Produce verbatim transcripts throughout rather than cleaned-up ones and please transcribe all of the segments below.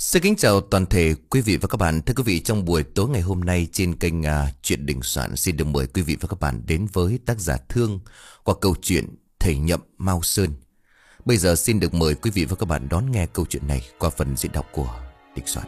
Xin kính chào toàn thể quý vị và các bạn. Thưa quý vị, trong buổi tối ngày hôm nay trên kênh uh, Chuyện Đình Soạn xin được mời quý vị và các bạn đến với tác giả Thương qua câu chuyện Thầy Nhậm Mao Sơn. Bây giờ xin được mời quý vị và các bạn đón nghe câu chuyện này qua phần diễn đọc của Đình Soạn.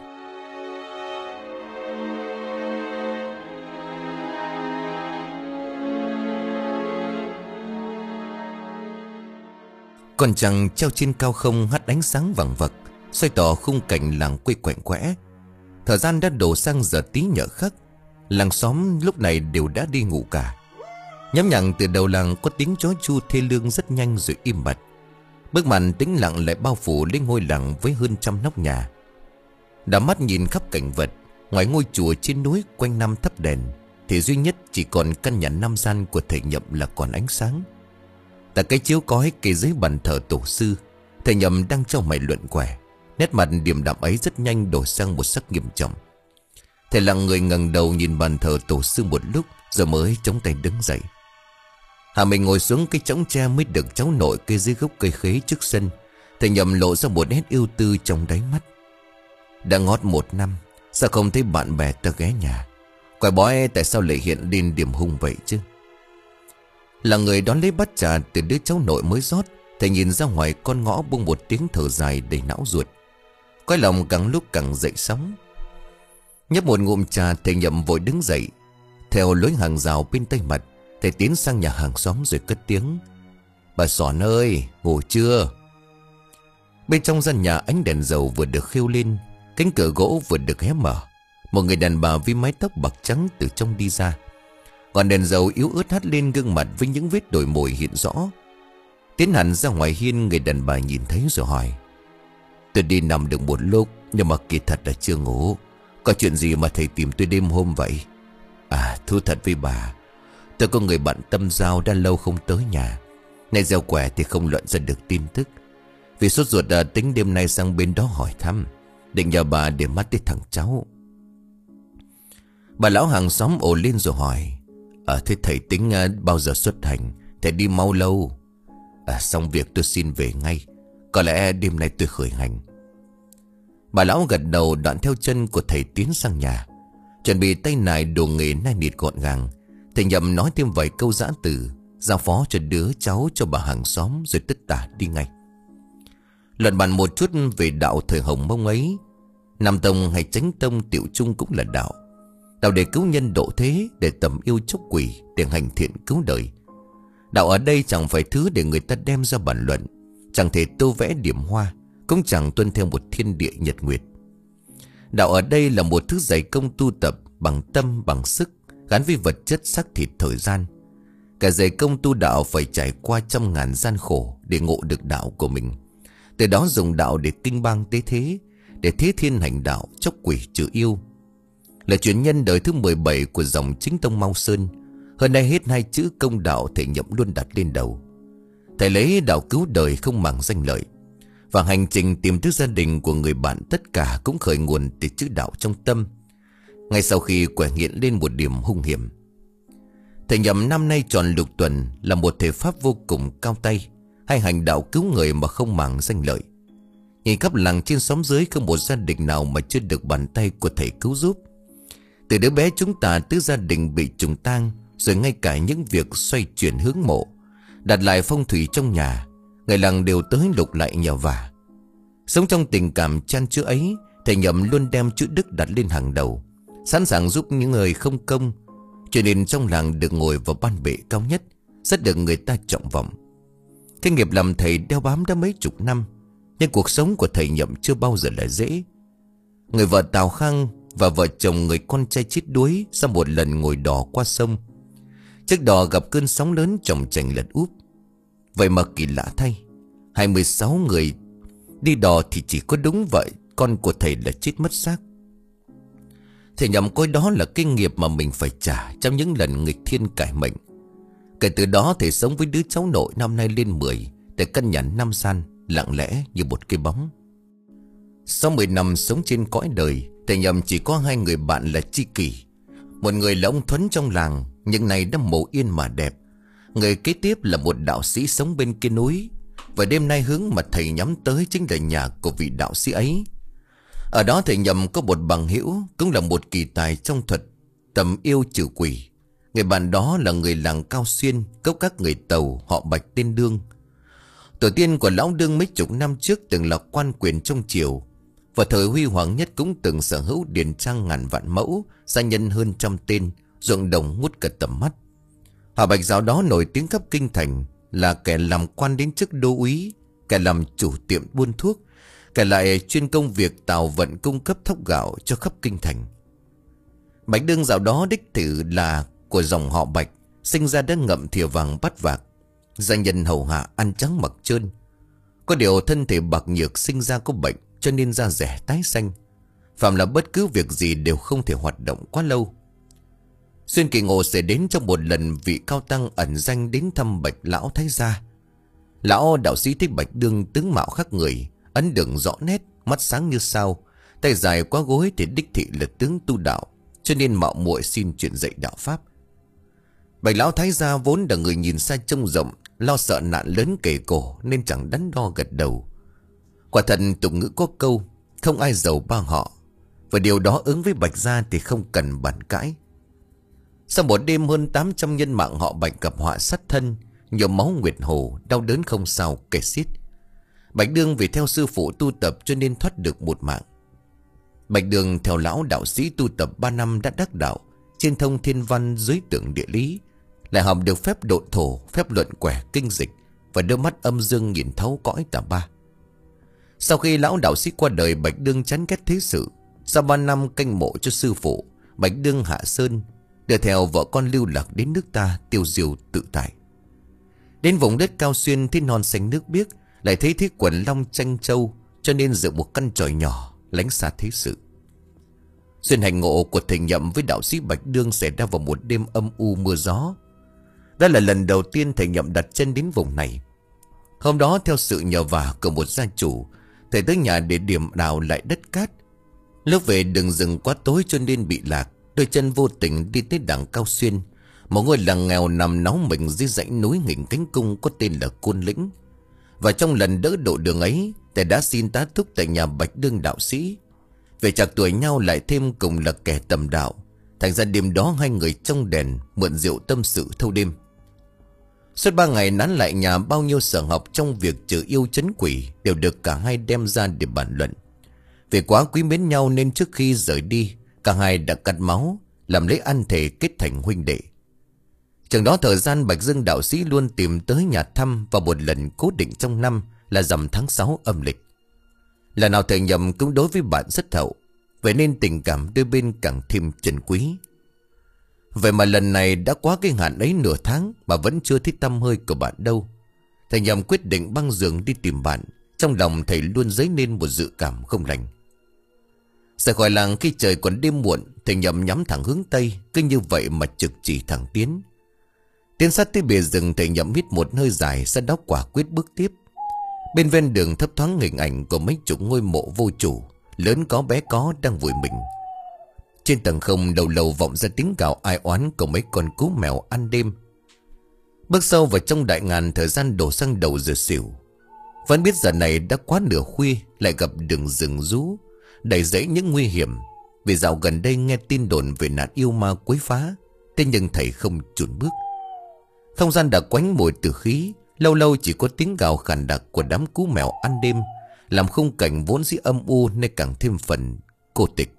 Con trăng treo trên cao không hắt ánh sáng vàng vặc, xoay tỏ khung cảnh làng quê quạnh quẽ. Thời gian đã đổ sang giờ tí nhợ khắc. Làng xóm lúc này đều đã đi ngủ cả. Nhắm nhằng từ đầu làng có tiếng chó chu thê lương rất nhanh rồi im bặt. Bức màn tĩnh lặng lại bao phủ lên ngôi làng với hơn trăm nóc nhà. Đảo mắt nhìn khắp cảnh vật, ngoài ngôi chùa trên núi quanh năm thắp đèn thì duy nhất chỉ còn căn nhà năm gian của thầy Nhậm là còn ánh sáng. Tại cái chiếu cói kề dưới bàn thờ tổ sư, thầy Nhậm đang trao mày luận quẻ. Nét mặt điềm đạm ấy rất nhanh đổi sang một sắc nghiêm trọng. Thầy lặng người ngẩng đầu nhìn bàn thờ tổ sư một lúc rồi mới chống tay đứng dậy. Hạ mình ngồi xuống cái chõng tre mới được cháu nội kê dưới gốc cây khế trước sân. Thầy Nhậm lộ ra một nét ưu tư trong đáy mắt. Đã ngót một năm, sao không thấy bạn bè ta ghé nhà? Quái bói tại sao lại hiện lên điểm hung vậy chứ? Là người đón lấy bát trà từ đứa cháu nội mới rót. Thầy nhìn ra ngoài con ngõ buông một tiếng thở dài đầy não ruột. Coi lòng càng lúc càng dậy sóng. Nhấp một ngụm trà, thầy Nhậm vội đứng dậy. Theo lối hàng rào bên tay mặt, thầy tiến sang nhà hàng xóm rồi cất tiếng: "Bà Sòn ơi, ngủ chưa?" Bên trong gian nhà ánh đèn dầu vừa được khêu lên, cánh cửa gỗ vừa được hé mở. Một người đàn bà với mái tóc bạc trắng từ trong đi ra. Ngọn đèn dầu yếu ớt hắt lên gương mặt với những vết đổi mồi hiện rõ. Tiến hẳn ra ngoài hiên, người đàn bà nhìn thấy rồi hỏi: "Tôi đi nằm được một lúc, nhưng mà kỳ thật là chưa ngủ. Có chuyện gì mà thầy tìm tôi đêm hôm vậy?" "À, thú thật với bà, tôi có người bạn tâm giao đã lâu không tới nhà. Nay gieo quẻ thì không luận ra được tin tức. Vì sốt ruột à, tính đêm nay sang bên đó hỏi thăm, định nhờ bà để mắt tới thằng cháu." Bà lão hàng xóm ồ lên rồi hỏi: "À, thế thầy tính à, bao giờ xuất hành? Thầy đi mau lâu." "À, xong việc tôi xin về ngay. Có lẽ đêm nay tôi khởi hành." Bà lão gật đầu, đoạn theo chân của thầy tiến sang nhà. Chuẩn bị tay nải đồ nghề nai nịt gọn gàng. Thầy Nhậm nói thêm vài câu giã từ, giao phó cho đứa cháu cho bà hàng xóm rồi tất tả đi ngay. Luận bàn một chút về đạo thời Hồng Mông ấy. Nam tông hay Chánh tông Tiểu Trung cũng là đạo. Đạo để cứu nhân độ thế, để tầm yêu chốc quỷ, để hành thiện cứu đời. Đạo ở đây chẳng phải thứ để người ta đem ra bàn luận, chẳng thể tô vẽ điểm hoa, cũng chẳng tuân theo một thiên địa nhật nguyệt. Đạo ở đây là một thứ dày công tu tập bằng tâm bằng sức, gắn với vật chất xác thịt thời gian. Cả dày công tu đạo phải trải qua trăm ngàn gian khổ để ngộ được đạo của mình. Từ đó dùng đạo để kinh bang tế thế, để thế thiên hành đạo, chốc quỷ trừ yêu. Là truyền nhân đời thứ mười bảy của dòng chính tông Mao Sơn. Hơn nay hết hai chữ công đạo thầy Nhậm luôn đặt lên đầu. Thầy lấy đạo cứu đời không màng danh lợi. Và hành trình tìm tới gia đình của người bạn tất cả cũng khởi nguồn từ chữ đạo trong tâm. Ngay sau khi quẻ nghiện lên một điểm hung hiểm, thầy Nhậm năm nay tròn lục tuần, là một thể pháp vô cùng cao tay, hay hành đạo cứu người mà không màng danh lợi. Nhìn khắp làng trên xóm dưới không một gia đình nào mà chưa được bàn tay của thầy cứu giúp. Từ đứa bé chúng ta tới gia đình bị trùng tang, rồi ngay cả những việc xoay chuyển hướng mộ, đặt lại phong thủy trong nhà, người làng đều tới lục lại nhờ vả. Sống trong tình cảm chan chứa ấy, thầy Nhậm luôn đem chữ đức đặt lên hàng đầu, sẵn sàng giúp những người không công, cho nên trong làng được ngồi vào ban bệ cao nhất, rất được người ta trọng vọng. Cái nghiệp làm thầy đeo bám đã mấy chục năm, nhưng cuộc sống của thầy Nhậm chưa bao giờ là dễ. Người vợ Tào Khang và vợ chồng người con trai chết đuối sau một lần ngồi đò qua sông. Chiếc đò gặp cơn sóng lớn chồng chành lật úp. Vậy mà kỳ lạ thay, hai mươi sáu người đi đò thì chỉ có đúng vợ con của thầy là chết mất xác. Thầy Nhậm coi đó là cái nghiệp mà mình phải trả trong những lần nghịch thiên cải mệnh. Kể từ đó thầy sống với đứa cháu nội năm nay lên mười, tại căn nhà năm gian, lặng lẽ như một cái bóng. Sau mười năm sống trên cõi đời, thầy Nhậm chỉ có hai người bạn là tri kỷ. Một người là ông Thuấn trong làng, nhưng này đã mồ yên mà đẹp. Người kế tiếp là một đạo sĩ sống bên kia núi. Và đêm nay hướng mà thầy nhắm tới chính là nhà của vị đạo sĩ ấy. Ở đó thầy Nhậm có một bằng hữu, cũng là một kỳ tài trong thuật tầm yêu trừ quỷ. Người bạn đó là người làng Cao Xuyên, gốc các người Tàu họ Bạch tên Đương. Tổ tiên của lão Đương mấy chục năm trước từng là quan quyền trong triều, và thời huy hoàng nhất cũng từng sở hữu điền trang ngàn vạn mẫu, gia nhân hơn trăm tên, ruộng đồng ngút cả tầm mắt. Họ Bạch giáo đó nổi tiếng khắp kinh thành, là kẻ làm quan đến chức đô úy, kẻ làm chủ tiệm buôn thuốc, kẻ lại chuyên công việc tàu vận cung cấp thóc gạo cho khắp kinh thành. Bạch Đương dạo đó đích thử là của dòng họ Bạch, sinh ra đã ngậm thìa vàng bắt vạc, gia nhân hầu hạ ăn trắng mặc trơn. Có điều thân thể bạc nhược, sinh ra có bệnh, cho nên da rẻ tái xanh. Phạm là bất cứ việc gì đều không thể hoạt động quá lâu. Xuyên kỳ ngộ sẽ đến trong một lần vị cao tăng ẩn danh đến thăm Bạch lão thái gia. Lão đạo sĩ thích Bạch Đương tướng mạo khác người, ấn đường rõ nét, mắt sáng như sao, tay dài quá gối thì đích thị là tướng tu đạo, cho nên mạo muội xin chuyện dạy đạo pháp. Bạch lão thái gia vốn là người nhìn xa trông rộng, lo sợ nạn lớn kề cổ nên chẳng đắn đo gật đầu. Quả thật tục ngữ có câu không ai giàu ba họ, và điều đó ứng với Bạch gia thì không cần bàn cãi. Sau một đêm hơn tám trăm nhân mạng họ Bạch gặp họa sát thân, nhuộm máu nguyệt hồ, đau đớn không sao kể xiết. Bạch Đương vì theo sư phụ tu tập cho nên thoát được một mạng. Bạch Đương theo lão đạo sĩ tu tập ba năm đã đắc đạo, trên thông thiên văn dưới tưởng địa lý, lại học được phép độ thổ, phép luận quẻ kinh dịch, và đôi mắt âm dương nhìn thấu cõi tà ba. Sau khi lão đạo sĩ qua đời, Bạch Đương chán ghét thế sự. Sau ba năm canh mộ cho sư phụ, Bạch Đương hạ sơn, đưa theo vợ con lưu lạc đến nước ta tiêu diêu tự tại. Đến vùng đất Cao Xuyên thấy non xanh nước biếc, lại thấy thế quần long tranh châu, cho nên dựng một căn tròi nhỏ lánh xa thế sự. Xuyên hành ngộ của thầy Nhậm với đạo sĩ Bạch Đương xảy ra vào một đêm âm u mưa gió. Đó là lần đầu tiên thầy Nhậm đặt chân đến vùng này. Hôm đó theo sự nhờ vả của một gia chủ, thầy tới nhà để điểm đào lại đất cát. Lúc về đường rừng quá tối cho nên bị lạc, đôi chân vô tình đi tới đằng Cao Xuyên, một ngôi làng nghèo nằm náu mình dưới dãy núi Nghình Cánh Cung có tên là Côn Lĩnh. Và trong lần đỡ độ đường ấy, thầy đã xin tá túc tại nhà Bạch Đương đạo sĩ. Về chạc tuổi nhau lại thêm cùng là kẻ tầm đạo, thành ra đêm đó hai người trong đèn mượn rượu tâm sự thâu đêm. Suốt ba ngày nán lại nhà, bao nhiêu sở học trong việc trừ yêu trấn quỷ đều được cả hai đem ra để bàn luận. Vì quá quý mến nhau nên trước khi rời đi, cả hai đã cắt máu, làm lấy ăn thể kết thành huynh đệ. Chừng đó thời gian Bạch Dương đạo sĩ luôn tìm tới nhà thăm vào một lần cố định trong năm là rằm tháng sáu âm lịch. Lần nào thầy Nhậm cũng đối với bạn rất hậu, vậy nên tình cảm đôi bên càng thêm trân quý. Vậy mà lần này đã quá cái hạn ấy nửa tháng mà vẫn chưa thấy tăm hơi của bạn đâu. Thầy Nhậm quyết định băng giường đi tìm bạn. Trong lòng thầy luôn dấy lên một dự cảm không lành. Rời khỏi làng khi trời còn đêm muộn, thầy Nhậm nhắm thẳng hướng Tây, cứ như vậy mà trực chỉ thẳng tiến. Tiến sát tới bìa rừng, thầy Nhậm hít một hơi dài, sau đó quả quyết bước tiếp. Bên ven đường thấp thoáng hình ảnh của mấy chục ngôi mộ vô chủ, lớn có bé có đang vùi mình. Trên tầng không đầu lầu vọng ra tiếng gào ai oán của mấy con cú mèo ăn đêm. Bước sâu vào trong đại ngàn, thời gian đổ sang đầu giờ xỉu. Vẫn biết giờ này đã quá nửa khuya, lại gặp đường rừng rú đầy rẫy những nguy hiểm. Vì dạo gần đây nghe tin đồn về nạn yêu ma quấy phá, thế nhưng thầy không chùn bước. Không gian đã quánh mùi tử khí, lâu lâu chỉ có tiếng gào khàn đặc của đám cú mèo ăn đêm, làm khung cảnh vốn dĩ âm u nên càng thêm phần cô tịch.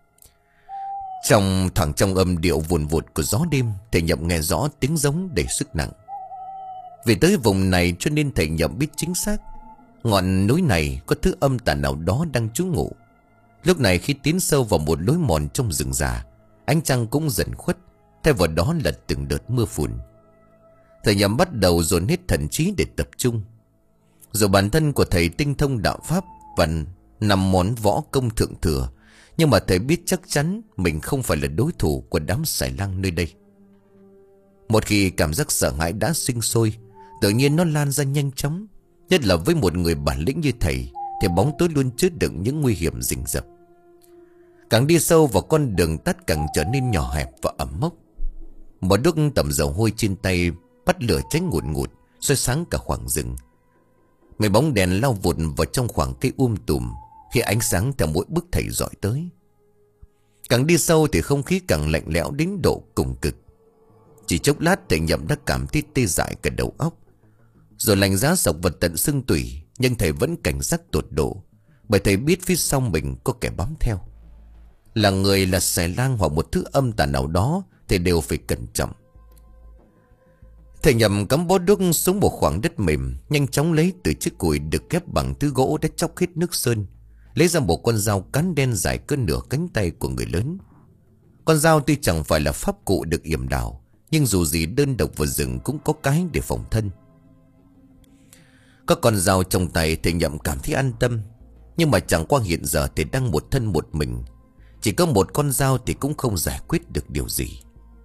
Trong thoảng trong âm điệu vùn vụt của gió đêm, thầy Nhậm nghe rõ tiếng giống đầy sức nặng. Vì tới vùng này cho nên thầy Nhậm biết chính xác ngọn núi này có thứ âm tà nào đó đang trú ngụ. Lúc này khi tiến sâu vào một lối mòn trong rừng già, ánh trăng cũng dần khuất, thay vào đó là từng đợt mưa phùn. Thầy Nhậm bắt đầu dồn hết thần trí để tập trung. Dù bản thân của thầy tinh thông đạo pháp và nằm món võ công thượng thừa, nhưng mà thầy biết chắc chắn mình không phải là đối thủ của đám xài lang nơi đây. Một khi cảm giác sợ hãi đã sinh sôi, tự nhiên nó lan ra nhanh chóng. Nhất là với một người bản lĩnh như thầy, thì bóng tối luôn chứa đựng những nguy hiểm rình rập. Càng đi sâu vào con đường tắt càng trở nên nhỏ hẹp và ẩm mốc. Một đúc tầm dầu hôi trên tay bắt lửa cháy ngùn ngụt, soi sáng cả khoảng rừng. Mấy bóng đèn lao vụt vào trong khoảng cây um tùm, khi ánh sáng theo mỗi bước thầy dọi tới. Càng đi sâu thì không khí càng lạnh lẽo đến độ cùng cực. Chỉ chốc lát thầy Nhậm đã cảm thấy tê dại cả đầu óc, rồi lạnh giá sộc vật tận xương tủy. Nhưng thầy vẫn cảnh giác tột độ, bởi thầy biết phía sau mình có kẻ bám theo. Là người, là xài lang hoặc một thứ âm tà nào đó thì đều phải cẩn trọng. Thầy Nhậm cắm bó đuốc xuống một khoảng đất mềm, nhanh chóng lấy từ chiếc cùi được ghép bằng thứ gỗ đã chóc hết nước sơn, lấy ra một con dao cán đen dài cỡ nửa cánh tay của người lớn. Con dao tuy chẳng phải là pháp cụ được yểm đào, nhưng dù gì đơn độc vào rừng cũng có cái để phòng thân. Có con dao trong tay thầy Nhậm cảm thấy an tâm. Nhưng mà chẳng qua hiện giờ thì đang một thân một mình, chỉ có một con dao thì cũng không giải quyết được điều gì.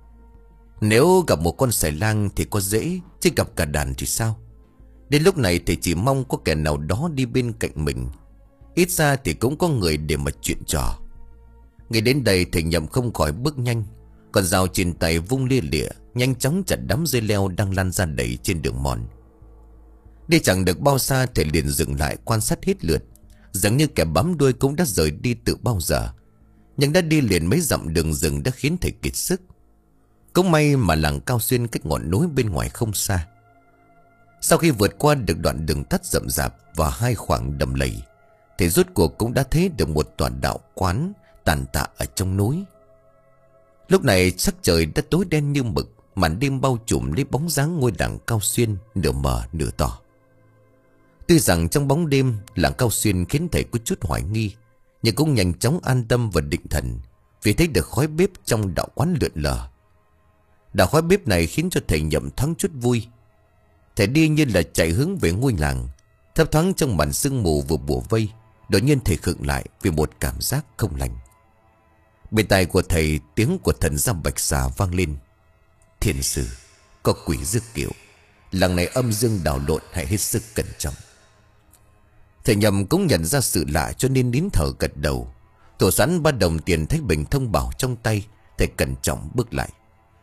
Nếu gặp một con xài lang thì có dễ, chứ gặp cả đàn thì sao? Đến lúc này thì chỉ mong có kẻ nào đó đi bên cạnh mình, ít ra thì cũng có người để mà chuyện trò. Ngay đến đây thầy Nhậm không khỏi bước nhanh. Con dao trên tay vung lia lịa, nhanh chóng chặt đám dây leo đang lan ra đầy trên đường mòn. Đi chẳng được bao xa thầy liền dừng lại quan sát hết lượt. Dường như kẻ bám đuôi cũng đã rời đi từ bao giờ, nhưng đã đi liền mấy dặm đường rừng đã khiến thầy kiệt sức. Cũng may mà làng Cao Xuyên cách ngọn núi bên ngoài không xa. Sau khi vượt qua được đoạn đường tắt rậm rạp và hai khoảng đầm lầy, thì rốt cuộc cũng đã thấy được một tòa đạo quán tàn tạ ở trong núi. Lúc này sắc trời đã tối đen như mực, màn đêm bao trùm lấy bóng dáng ngôi làng Cao Xuyên nửa mờ nửa tỏ. Tuy rằng trong bóng đêm làng Cao Xuyên khiến thầy có chút hoài nghi, nhưng cũng nhanh chóng an tâm và định thần, vì thấy được khói bếp trong đạo quán lượn lờ. Đạo khói bếp này khiến cho thầy Nhậm thoáng chút vui. Thầy đi như là chạy hướng về ngôi làng. Thấp thoáng trong màn sương mù vừa bủa vây, đột nhiên thầy khựng lại vì một cảm giác không lành. Bên tai của thầy tiếng của thần giam Bạch Xà vang lên. Thiên sư, có quỷ dứt kiểu, làng này âm dương đảo lộn, hãy hết sức cẩn trọng. Thầy Nhậm cũng nhận ra sự lạ cho nên nín thở gật đầu. Thủ sẵn ba đồng tiền Thái Bình thông bảo trong tay, thầy cẩn trọng bước lại.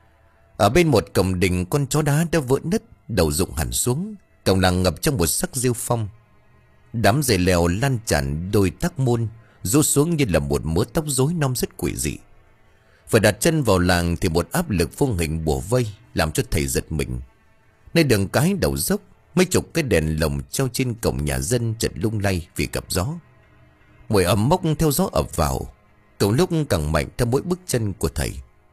Ở bên một cổng đình, con chó đá đã vỡ nứt, đầu rụng hẳn xuống. Cổng làng ngập trong một sắc rêu phong. Đám dây leo lan tràn đôi tắc môn rũ xuống như là một mớ tóc rối non rất quỷ dị. Vừa đặt chân vào làng thì một áp lực vô hình bủa vây, làm cho thầy giật mình. Nơi đường cái đầu dốc, mấy chục cái đèn lồng treo trên cổng nhà dân chợt lung lay vì gặp gió. Mùi ẩm mốc theo gió ập vào, cùng lúc càng mạnh theo mỗi bước chân của thầy.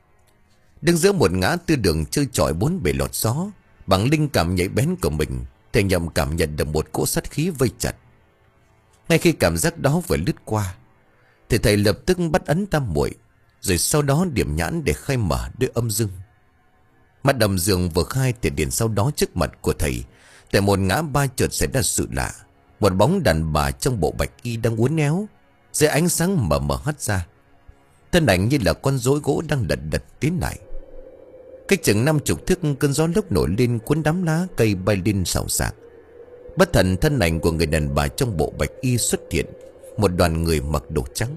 Đứng giữa một ngã tư đường trơ trọi bốn bề lọt gió, bằng linh cảm nhạy bén của mình, thầy Nhậm cảm nhận được một cỗ sát khí vây chặt. Ngay khi cảm giác đó vừa lướt qua, thì thầy lập tức bắt ấn tam muội, rồi sau đó điểm nhãn để khai mở đôi âm dương. Mắt đầm giường vừa khai thì liền sau đó trước mặt của thầy, tại một ngã ba chợt xảy ra sự lạ. Một bóng đàn bà trong bộ bạch y đang uốn éo, dưới ánh sáng mờ mờ hắt ra. Thân ảnh như là con rối gỗ đang lật đật tiến lại. Cách chừng năm chục thước, cơn gió lốc nổi lên cuốn đám lá cây bay lên xào xạc. Bất thần thân ảnh của người đàn bà trong bộ bạch y xuất hiện, một đoàn người mặc đồ trắng.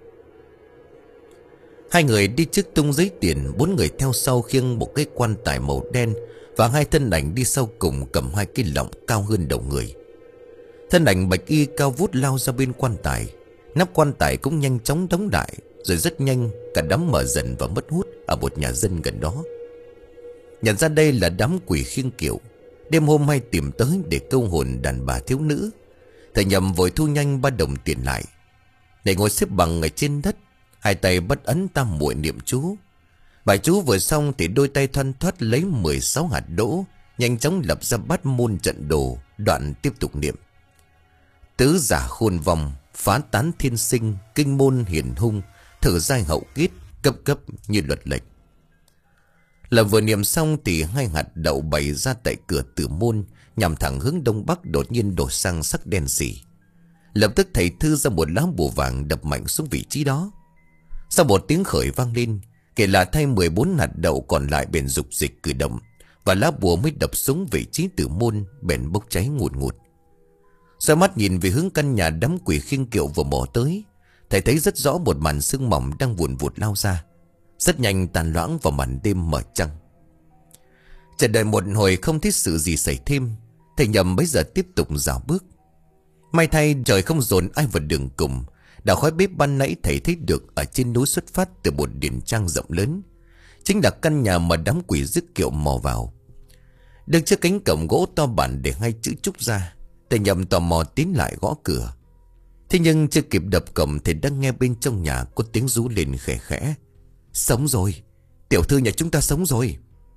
Hai người đi trước tung giấy tiền, bốn người theo sau khiêng một cái quan tài màu đen, và hai thân ảnh đi sau cùng cầm hai cái lọng cao hơn đầu người. Thân ảnh bạch y cao vút lao ra bên quan tài, nắp quan tài cũng nhanh chóng đóng lại, rồi rất nhanh cả đám mở dần và mất hút ở một nhà dân gần đó. Nhận ra đây là đám quỷ khiêng kiệu đêm hôm hay tìm tới để câu hồn đàn bà thiếu nữ, thầy Nhậm vội thu nhanh ba đồng tiền lại, để ngồi xếp bằng ở trên đất, hai tay bắt ấn tam muội niệm chú. Bài chú vừa xong thì đôi tay thoăn thoắt lấy mười sáu hạt đỗ, nhanh chóng lập ra bát môn trận đồ, đoạn tiếp tục niệm: tứ giả khôn vòng, phá tán thiên sinh, kinh môn hiển hung, thử giai hậu kiết, cấp cấp như luật lệnh. Là vừa niệm xong thì hai hạt đậu bày ra tại cửa tử môn, nhằm thẳng hướng đông bắc, đột nhiên đổi sang sắc đen sì. Lập tức thầy thư ra một lá bùa vàng đập mạnh xuống vị trí đó. Sau một tiếng khởi vang lên, kể là thay mười bốn hạt đậu còn lại bèn dục dịch cử động, và lá bùa mới đập xuống vị trí tử môn, bèn bốc cháy ngùn ngụt. Xoay mắt nhìn về hướng căn nhà đám quỷ khiêng kiệu vừa mò tới, thầy thấy rất rõ một màn sương mỏng đang vùn vụt lao ra, rất nhanh tàn loãng vào màn đêm mờ trăng. Chờ đợi một hồi không thấy sự gì xảy thêm, thầy Nhậm bấy giờ tiếp tục dạo bước. May thay trời không dồn ai vào đường cùng. Đảo khói bếp ban nãy thầy thấy được ở trên núi xuất phát từ một điển trang rộng lớn, chính là căn nhà mà đám quỷ dứt kiệu mò vào. Đứng trước cánh cổng gỗ to bản để hai chữ Trúc ra, thầy Nhậm tò mò tiến lại gõ cửa. Thế nhưng chưa kịp đập cổng thì đang nghe bên trong nhà có tiếng rú lên khẽ khẽ. Sống rồi, tiểu thư nhà chúng ta sống rồi.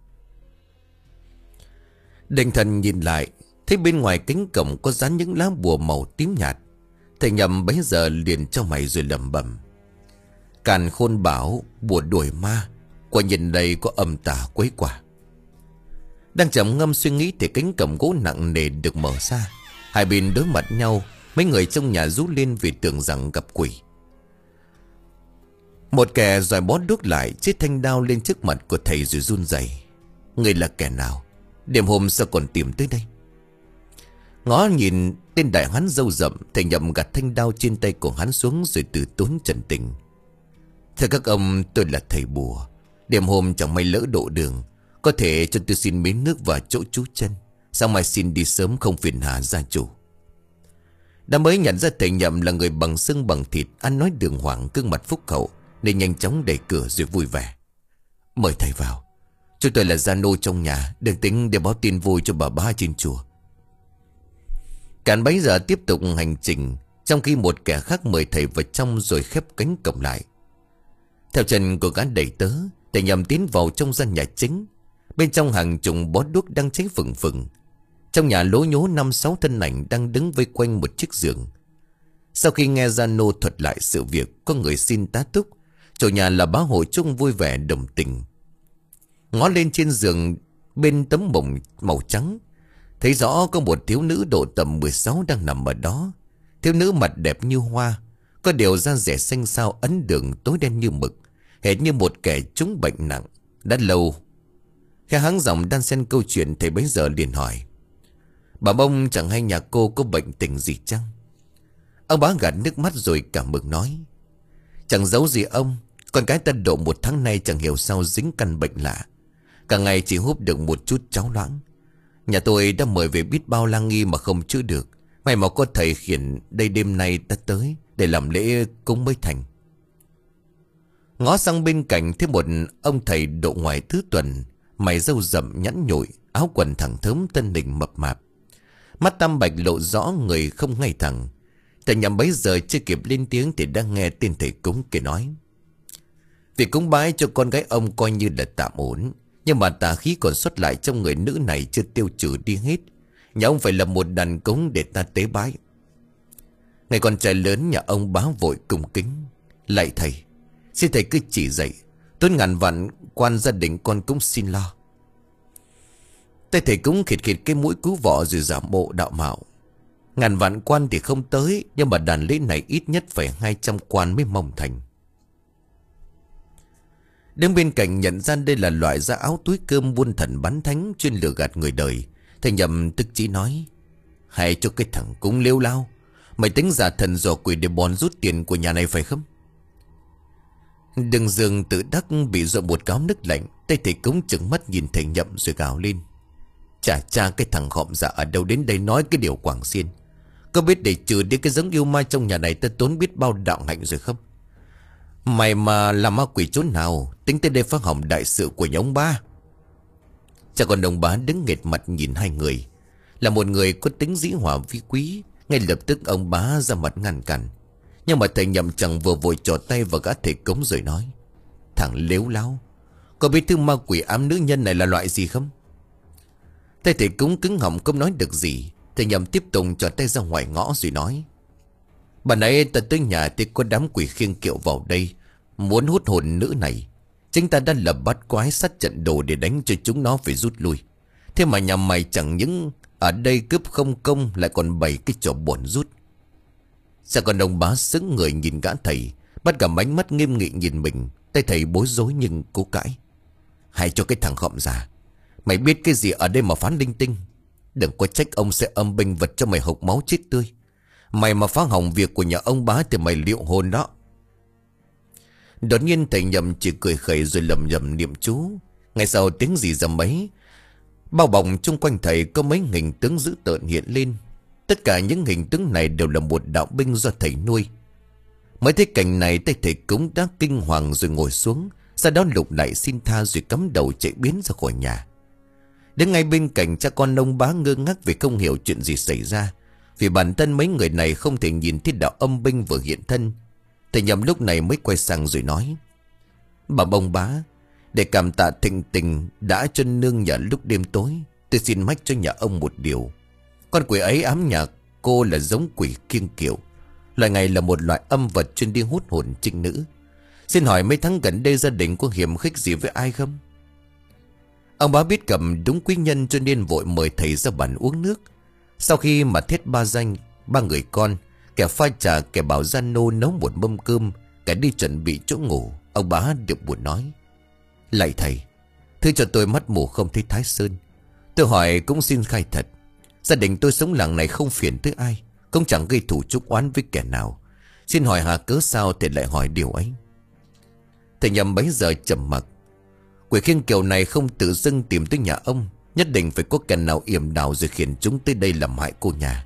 Định thần nhìn lại, thấy bên ngoài cánh cổng có dán những lá bùa màu tím nhạt. Thầy Nhậm bấy giờ liền cho mày rồi lẩm bẩm: Càn khôn bảo, bùa đuổi ma, quả nhìn đây có âm tà quấy quả. Đang trầm ngâm suy nghĩ thì cánh cổng gỗ nặng nề được mở ra. Hai bên đối mặt nhau, mấy người trong nhà rú lên vì tưởng rằng gặp quỷ. Một kẻ rồi bó đuốc lại, chiếc thanh đao lên trước mặt của thầy rồi run rẩy. Người là kẻ nào? Đêm hôm sao còn tìm tới đây? Ngó nhìn tên đại hán râu rậm, thầy Nhậm gạt thanh đao trên tay của hắn xuống rồi từ tốn trần tình. Thưa các ông, tôi là thầy bùa. Đêm hôm chẳng may lỡ độ đường, có thể cho tôi xin miếng nước và chỗ trú chân. Sáng mai xin đi sớm không phiền hà gia chủ. Đã mới nhận ra thầy Nhậm là người bằng xương bằng thịt, ăn nói đường hoàng, gương mặt phúc hậu, nên nhanh chóng đẩy cửa rồi vui vẻ: Mời thầy vào. Chúng tôi là gia nô trong nhà, đừng tính để báo tin vui cho bà bá trên chùa. Càn bấy giờ tiếp tục hành trình, trong khi một kẻ khác mời thầy vào trong rồi khép cánh cổng lại. Theo chân của gã đẩy tớ, thầy Nhậm tiến vào trong gian nhà chính. Bên trong hàng chục bó đuốc đang cháy phừng phừng. Trong nhà lố nhố năm sáu thân ảnh đang đứng vây quanh một chiếc giường. Sau khi nghe gia nô thuật lại sự việc, có người xin tá túc. Chủ nhà là bá Hội Trung vui vẻ đồng tình. Ngó lên trên giường bên tấm mộng màu trắng, thấy rõ có một thiếu nữ độ tầm mười sáu đang nằm ở đó. Thiếu nữ mặt đẹp như hoa, có điều da rẻ xanh xao ấn đường tối đen như mực, hệt như một kẻ trúng bệnh nặng đã lâu. Khi hắng giọng đan xen câu chuyện, thầy bấy giờ liền hỏi: Bà bông chẳng hay nhà cô có bệnh tình gì chăng? Ông bá gạt nước mắt rồi cảm mừng nói: Chẳng giấu gì ông, con gái ta độ một tháng nay chẳng hiểu sao dính căn bệnh lạ, cả ngày chỉ húp được một chút cháo loãng. Nhà tôi đã mời về biết bao lang nghi mà không chữa được. May mà có thầy khiển đây đêm nay ta tới để làm lễ cúng mới thành. Ngó sang bên cạnh thấy một ông thầy độ ngoài thứ tuần, mày râu rậm nhẵn nhụi, áo quần thẳng thớm, thân hình mập mạp, mắt tam bạch lộ rõ người không ngay thẳng. Thầy Nhậm bấy giờ chưa kịp lên tiếng thì đang nghe tên thầy cúng kia nói: Việc cúng bái cho con gái ông coi như là tạm ổn, nhưng mà tà khí còn xuất lại trong người nữ này chưa tiêu trừ đi hết. Nhà ông phải lập một đàn cúng để ta tế bái. Ngày con trai lớn nhà ông bá vội cung kính: Lạy thầy, xin thầy cứ chỉ dạy, tốn ngàn vạn quan gia đình con cũng xin lo. Tay thầy cúng khịt khịt cái mũi cứu vọ rồi giả bộ đạo mạo: Ngàn vạn quan thì không tới, nhưng mà đàn lễ này ít nhất phải hai trăm quan mới mong thành. Đứng bên cạnh nhận ra đây là loại da áo túi cơm buôn thần bán thánh chuyên lừa gạt người đời, thầy Nhậm tức chí nói: Hay cho cái thằng cúng lêu lao, mày tính giả thần dò quỷ để bòn rút tiền của nhà này phải không? Đừng dường tự đắc bị dội một gáo nước lạnh. Tay thầy cúng chừng mắt nhìn thầy Nhậm rồi gào lên: Chà cha, cái thằng họm dạ ở đâu đến đây nói cái điều quảng xiên. Có biết để trừ đi cái giống yêu ma trong nhà này ta tốn biết bao đạo hạnh rồi không? Mày mà làm ma quỷ chốn nào, tính tới đây phá hỏng đại sự của nhà ông ba. Cha con ông bá đứng nghệt mặt nhìn hai người. Là một người có tính dĩ hòa vi quý, ngay lập tức ông bá ra mặt ngăn cản. Nhưng mà thầy Nhậm chẳng vừa vội trò tay vào gã thầy cúng rồi nói: Thằng lếu láo, có biết thứ ma quỷ ám nữ nhân này là loại gì không? Tay thầy cúng cứng họng không nói được gì. Thầy Nhậm tiếp tục trò tay ra ngoài ngõ rồi nói: Bà nãy ta tới nhà thì có đám quỷ khiêng kiệu vào đây, muốn hút hồn nữ này. Chính ta đã lập bắt quái sát trận đồ để đánh cho chúng nó phải rút lui. Thế mà nhà mày chẳng những ở đây cướp không công, lại còn bày cái trò buồn rút. Sao con ông bá sững người nhìn gã thầy, bắt cả ánh mắt nghiêm nghị nhìn mình. Tay thầy bối rối nhưng cố cãi: Hay cho cái thằng khọm già, mày biết cái gì ở đây mà phán linh tinh? Đừng có trách ông sẽ âm binh vật cho mày hộc máu chết tươi. Mày mà phá hỏng việc của nhà ông bá thì mày liệu hồn đó. Đột nhiên thầy Nhậm chỉ cười khẩy rồi lầm nhầm niệm chú. Ngay sau tiếng gì dầm mấy, bao bọc chung quanh thầy có mấy hình tướng dữ tợn hiện lên. Tất cả những hình tướng này đều là một đạo binh do thầy nuôi. Mới thấy cảnh này, tay thầy cúng đã kinh hoàng rồi ngồi xuống. Sau đó lục lại xin tha rồi cắm đầu chạy biến ra khỏi nhà. Đến ngay bên cạnh, cha con ông Bá ngơ ngác vì không hiểu chuyện gì xảy ra. Vì bản thân mấy người này không thể nhìn thấy đạo âm binh vừa hiện thân. Thầy Nhậm lúc này mới quay sang rồi nói: "Bà ông Bá, để cảm tạ thịnh tình đã cho nương nhờ lúc đêm tối, tôi xin mách cho nhà ông một điều. Con quỷ ấy ám nhà cô là giống quỷ kiêng kiệu. Loài này là một loại âm vật chuyên đi hút hồn trinh nữ. Xin hỏi mấy tháng gần đây gia đình có hiểm khích gì với ai không?" Ông Bá biết cầm đúng quý nhân cho nên vội mời thầy ra bàn uống nước. Sau khi mà thét ba danh, ba người con, kẻ pha trà, kẻ bảo gia nô nấu một mâm cơm, kẻ đi chuẩn bị chỗ ngủ, ông Bá được buồn nói: "Lạy thầy, thứ cho tôi mắt mù không thấy Thái Sơn. Tôi hỏi cũng xin khai thật, gia đình tôi sống làng này không phiền tới ai, cũng chẳng gây thủ chuốc oán với kẻ nào. Xin hỏi hà cớ sao thầy lại hỏi điều ấy?" Thầy Nhậm bấy giờ trầm mặc. Quỷ khiêng kiều này không tự dưng tìm tới nhà ông, nhất định phải có kẻ nào yểm đào rồi khiển chúng tới đây làm hại cô nhà.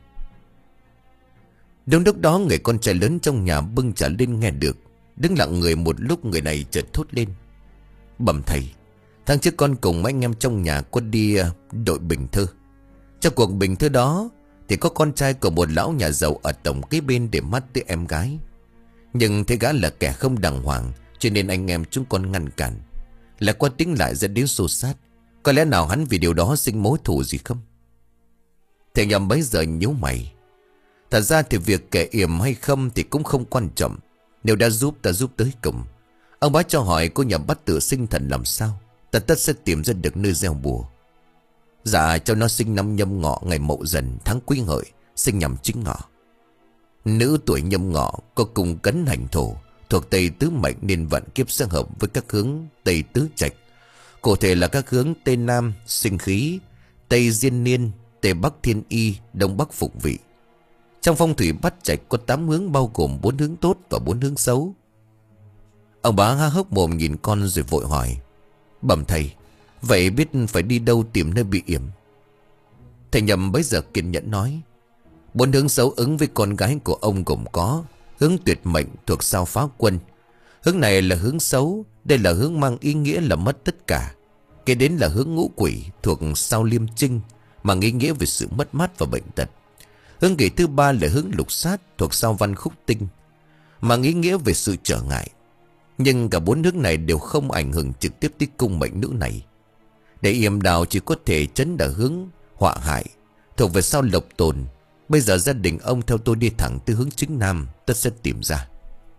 Đúng lúc đó, người con trai lớn trong nhà bưng trà lên nghe được, đứng lặng người một lúc, người này chợt thốt lên: "Bẩm thầy, tháng trước con cùng anh em trong nhà có đi uh, đội bình thơ. Trong cuộc bình thơ đó thì có con trai của một lão nhà giàu ở tổng kế bên để mắt tới em gái. Nhưng thế gã là kẻ không đàng hoàng, cho nên anh em chúng con ngăn cản. Lại qua tính lại dẫn đến xô xát. Có lẽ nào hắn vì điều đó sinh mối thù gì không?" Thầy Nhậm bấy giờ nhíu mày. Thật ra thì việc kẻ yểm hay không thì cũng không quan trọng. Nếu đã giúp ta giúp tới cùng. Ông Bá cho hỏi cô nhà bắt tự sinh thần làm sao, ta tất sẽ tìm ra được nơi gieo bùa. Dạ, cho nó sinh năm Nhâm Ngọ, ngày Mậu Dần, tháng Quý Hợi, sinh nhằm chính ngọ. Nữ tuổi Nhâm Ngọ có cùng cấn hành thổ, thuộc Tây Tứ Mệnh nên vận kiếp sẽ hợp với các hướng Tây Tứ Trạch. Cụ thể là các hướng Tây Nam sinh khí, Tây Diên Niên, Tây Bắc Thiên Y, Đông Bắc Phục Vị. Trong phong thủy Bát Trạch có tám hướng, bao gồm bốn hướng tốt và bốn hướng xấu. Ông Bá há hốc mồm nhìn con rồi vội hỏi: "Bẩm thầy, vậy biết phải đi đâu tìm nơi bị yểm?" Thầy Nhậm bấy giờ kiên nhẫn nói: "Bốn hướng xấu ứng với con gái của ông gồm có hướng Tuyệt Mệnh thuộc sao Phá Quân. Hướng này là hướng xấu, đây là hướng mang ý nghĩa là mất tất cả. Kế đến là hướng Ngũ Quỷ thuộc sao Liêm Trinh, mang ý nghĩa về sự mất mát và bệnh tật. Hướng kỳ thứ ba là hướng Lục Sát thuộc sao Văn Khúc Tinh, mang ý nghĩa về sự trở ngại. Nhưng cả bốn hướng này đều không ảnh hưởng trực tiếp tới cung mệnh nữ này. Để yểm đào chỉ có thể chấn đả hướng họa hại thuộc về sao Lộc Tồn. Bây giờ gia đình ông theo tôi đi thẳng tới hướng chính Nam, tất sẽ tìm ra."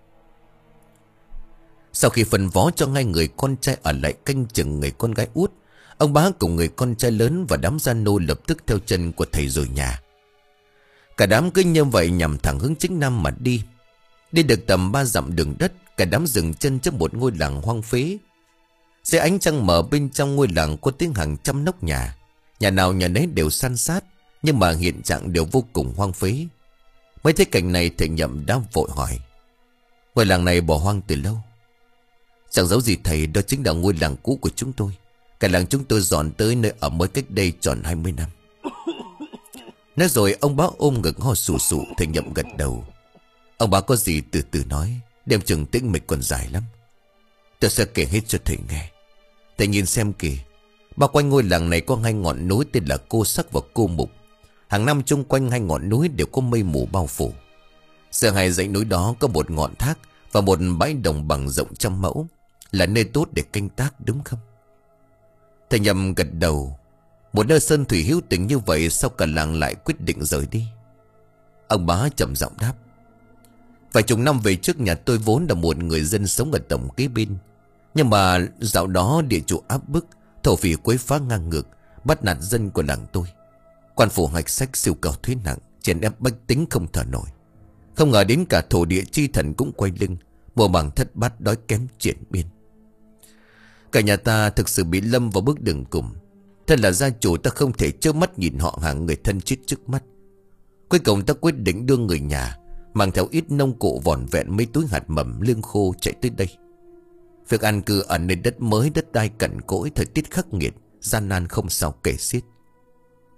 Sau khi phân phó cho ngay người con trai ở lại canh chừng người con gái út, ông Bá cùng người con trai lớn và đám gia nô lập tức theo chân của thầy rồi nhà. Cả đám cứ như vậy nhằm thẳng hướng chính Nam mà đi. Đi được tầm ba dặm đường đất, cả đám dừng chân trước một ngôi làng hoang phế. Dưới ánh trăng mở, bên trong ngôi làng có tiếng hàng trăm nóc nhà. Nhà nào nhà nấy đều san sát, nhưng mà hiện trạng đều vô cùng hoang phế. Mới thấy cảnh này, thầy Nhậm đã vội hỏi: "Ngôi làng này bỏ hoang từ lâu?" "Chẳng giấu gì thầy, đó chính là ngôi làng cũ của chúng tôi. Cả làng chúng tôi dọn tới nơi ở mới cách đây tròn hai mươi năm. Nói rồi ông Bá ôm ngực ho sù sụ. Thầy Nhậm gật đầu. Ông Bá có gì từ từ nói, đêm chừng tĩnh mịch còn dài lắm. Tôi sẽ kể hết cho thầy nghe. Thầy nhìn xem kìa, bao quanh ngôi làng này có hai ngọn núi tên là Cô Sắc và Cô Mục. Hàng năm chung quanh hai ngọn núi đều có mây mù bao phủ. Giữa hai dãy núi đó có một ngọn thác và một bãi đồng bằng rộng trăm mẫu, là nơi tốt để canh tác, đúng không?" Thầy Nhậm gật đầu. Một nơi sơn thủy hữu tình như vậy, sao cả làng lại quyết định rời đi? Ông Bá trầm giọng đáp: "Vài chục năm về trước, nhà tôi vốn là một người dân sống ở tổng kế bên. Nhưng mà dạo đó địa chủ áp bức, thổ phỉ quấy phá ngang ngược, bắt nạt dân của làng tôi. Quan phủ hạch sách siêu cao thuế nặng, chèn ép bách tính không thở nổi. Không ngờ đến cả thổ địa chi thần cũng quay lưng, mùa màng thất bát, đói kém triển miên. Cả nhà ta thực sự bị lâm vào bước đường cùng. Thân là gia chủ, ta không thể trơ mắt nhìn họ hàng người thân chết trước mắt. Cuối cùng ta quyết định đưa người nhà mang theo ít nông cụ vỏn vẹn mấy túi hạt mầm lương khô chạy tới đây. Việc an cư ở nơi đất mới, đất đai cằn cỗi, thời tiết khắc nghiệt, gian nan không sao kể xiết.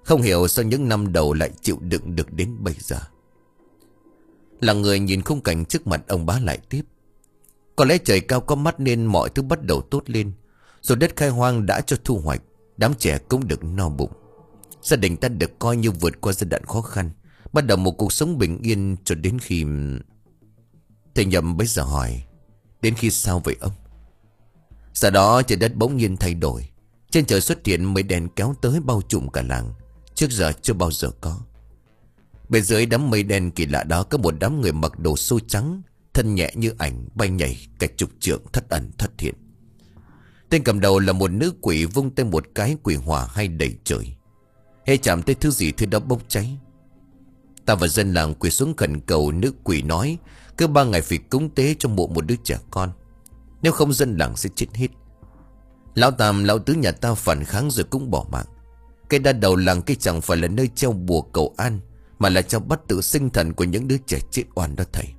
Không hiểu sao những năm đầu lại chịu đựng được đến bây giờ. Là người nhìn khung cảnh trước mặt, ông bá lại tiếp. Có lẽ trời cao có mắt nên mọi thứ bắt đầu tốt lên. Rồi đất khai hoang đã cho thu hoạch, đám trẻ cũng được no bụng. Gia đình ta được coi như vượt qua giai đoạn khó khăn, bắt đầu một cuộc sống bình yên cho đến khi... Thầy Nhậm bấy giờ hỏi, đến khi sao vậy ông? Sau đó trời đất bỗng nhiên thay đổi. Trên trời xuất hiện mây đen kéo tới bao trùm cả làng. Trước giờ chưa bao giờ có. Bên dưới đám mây đen kỳ lạ đó có một đám người mặc đồ xô trắng, thân nhẹ như ảnh, bay nhảy cả chục trượng, thất ẩn thất hiện. Tên cầm đầu là một nữ quỷ, vung tay một cái quỷ hỏa hay đầy trời. Hễ chạm tới thứ gì thứ đó bốc cháy. Ta và dân làng quỳ xuống khẩn cầu. Nữ quỷ nói cứ ba ngày phải cúng tế cho mộ một đứa trẻ con, nếu không dân làng sẽ chết hết. Lão Tam lão Tứ nhà ta phản kháng rồi cũng bỏ mạng. Cái đa đầu làng cái chẳng phải là nơi treo bùa cầu an, mà là treo bắt tự sinh thần của những đứa trẻ chết oan đó thầy.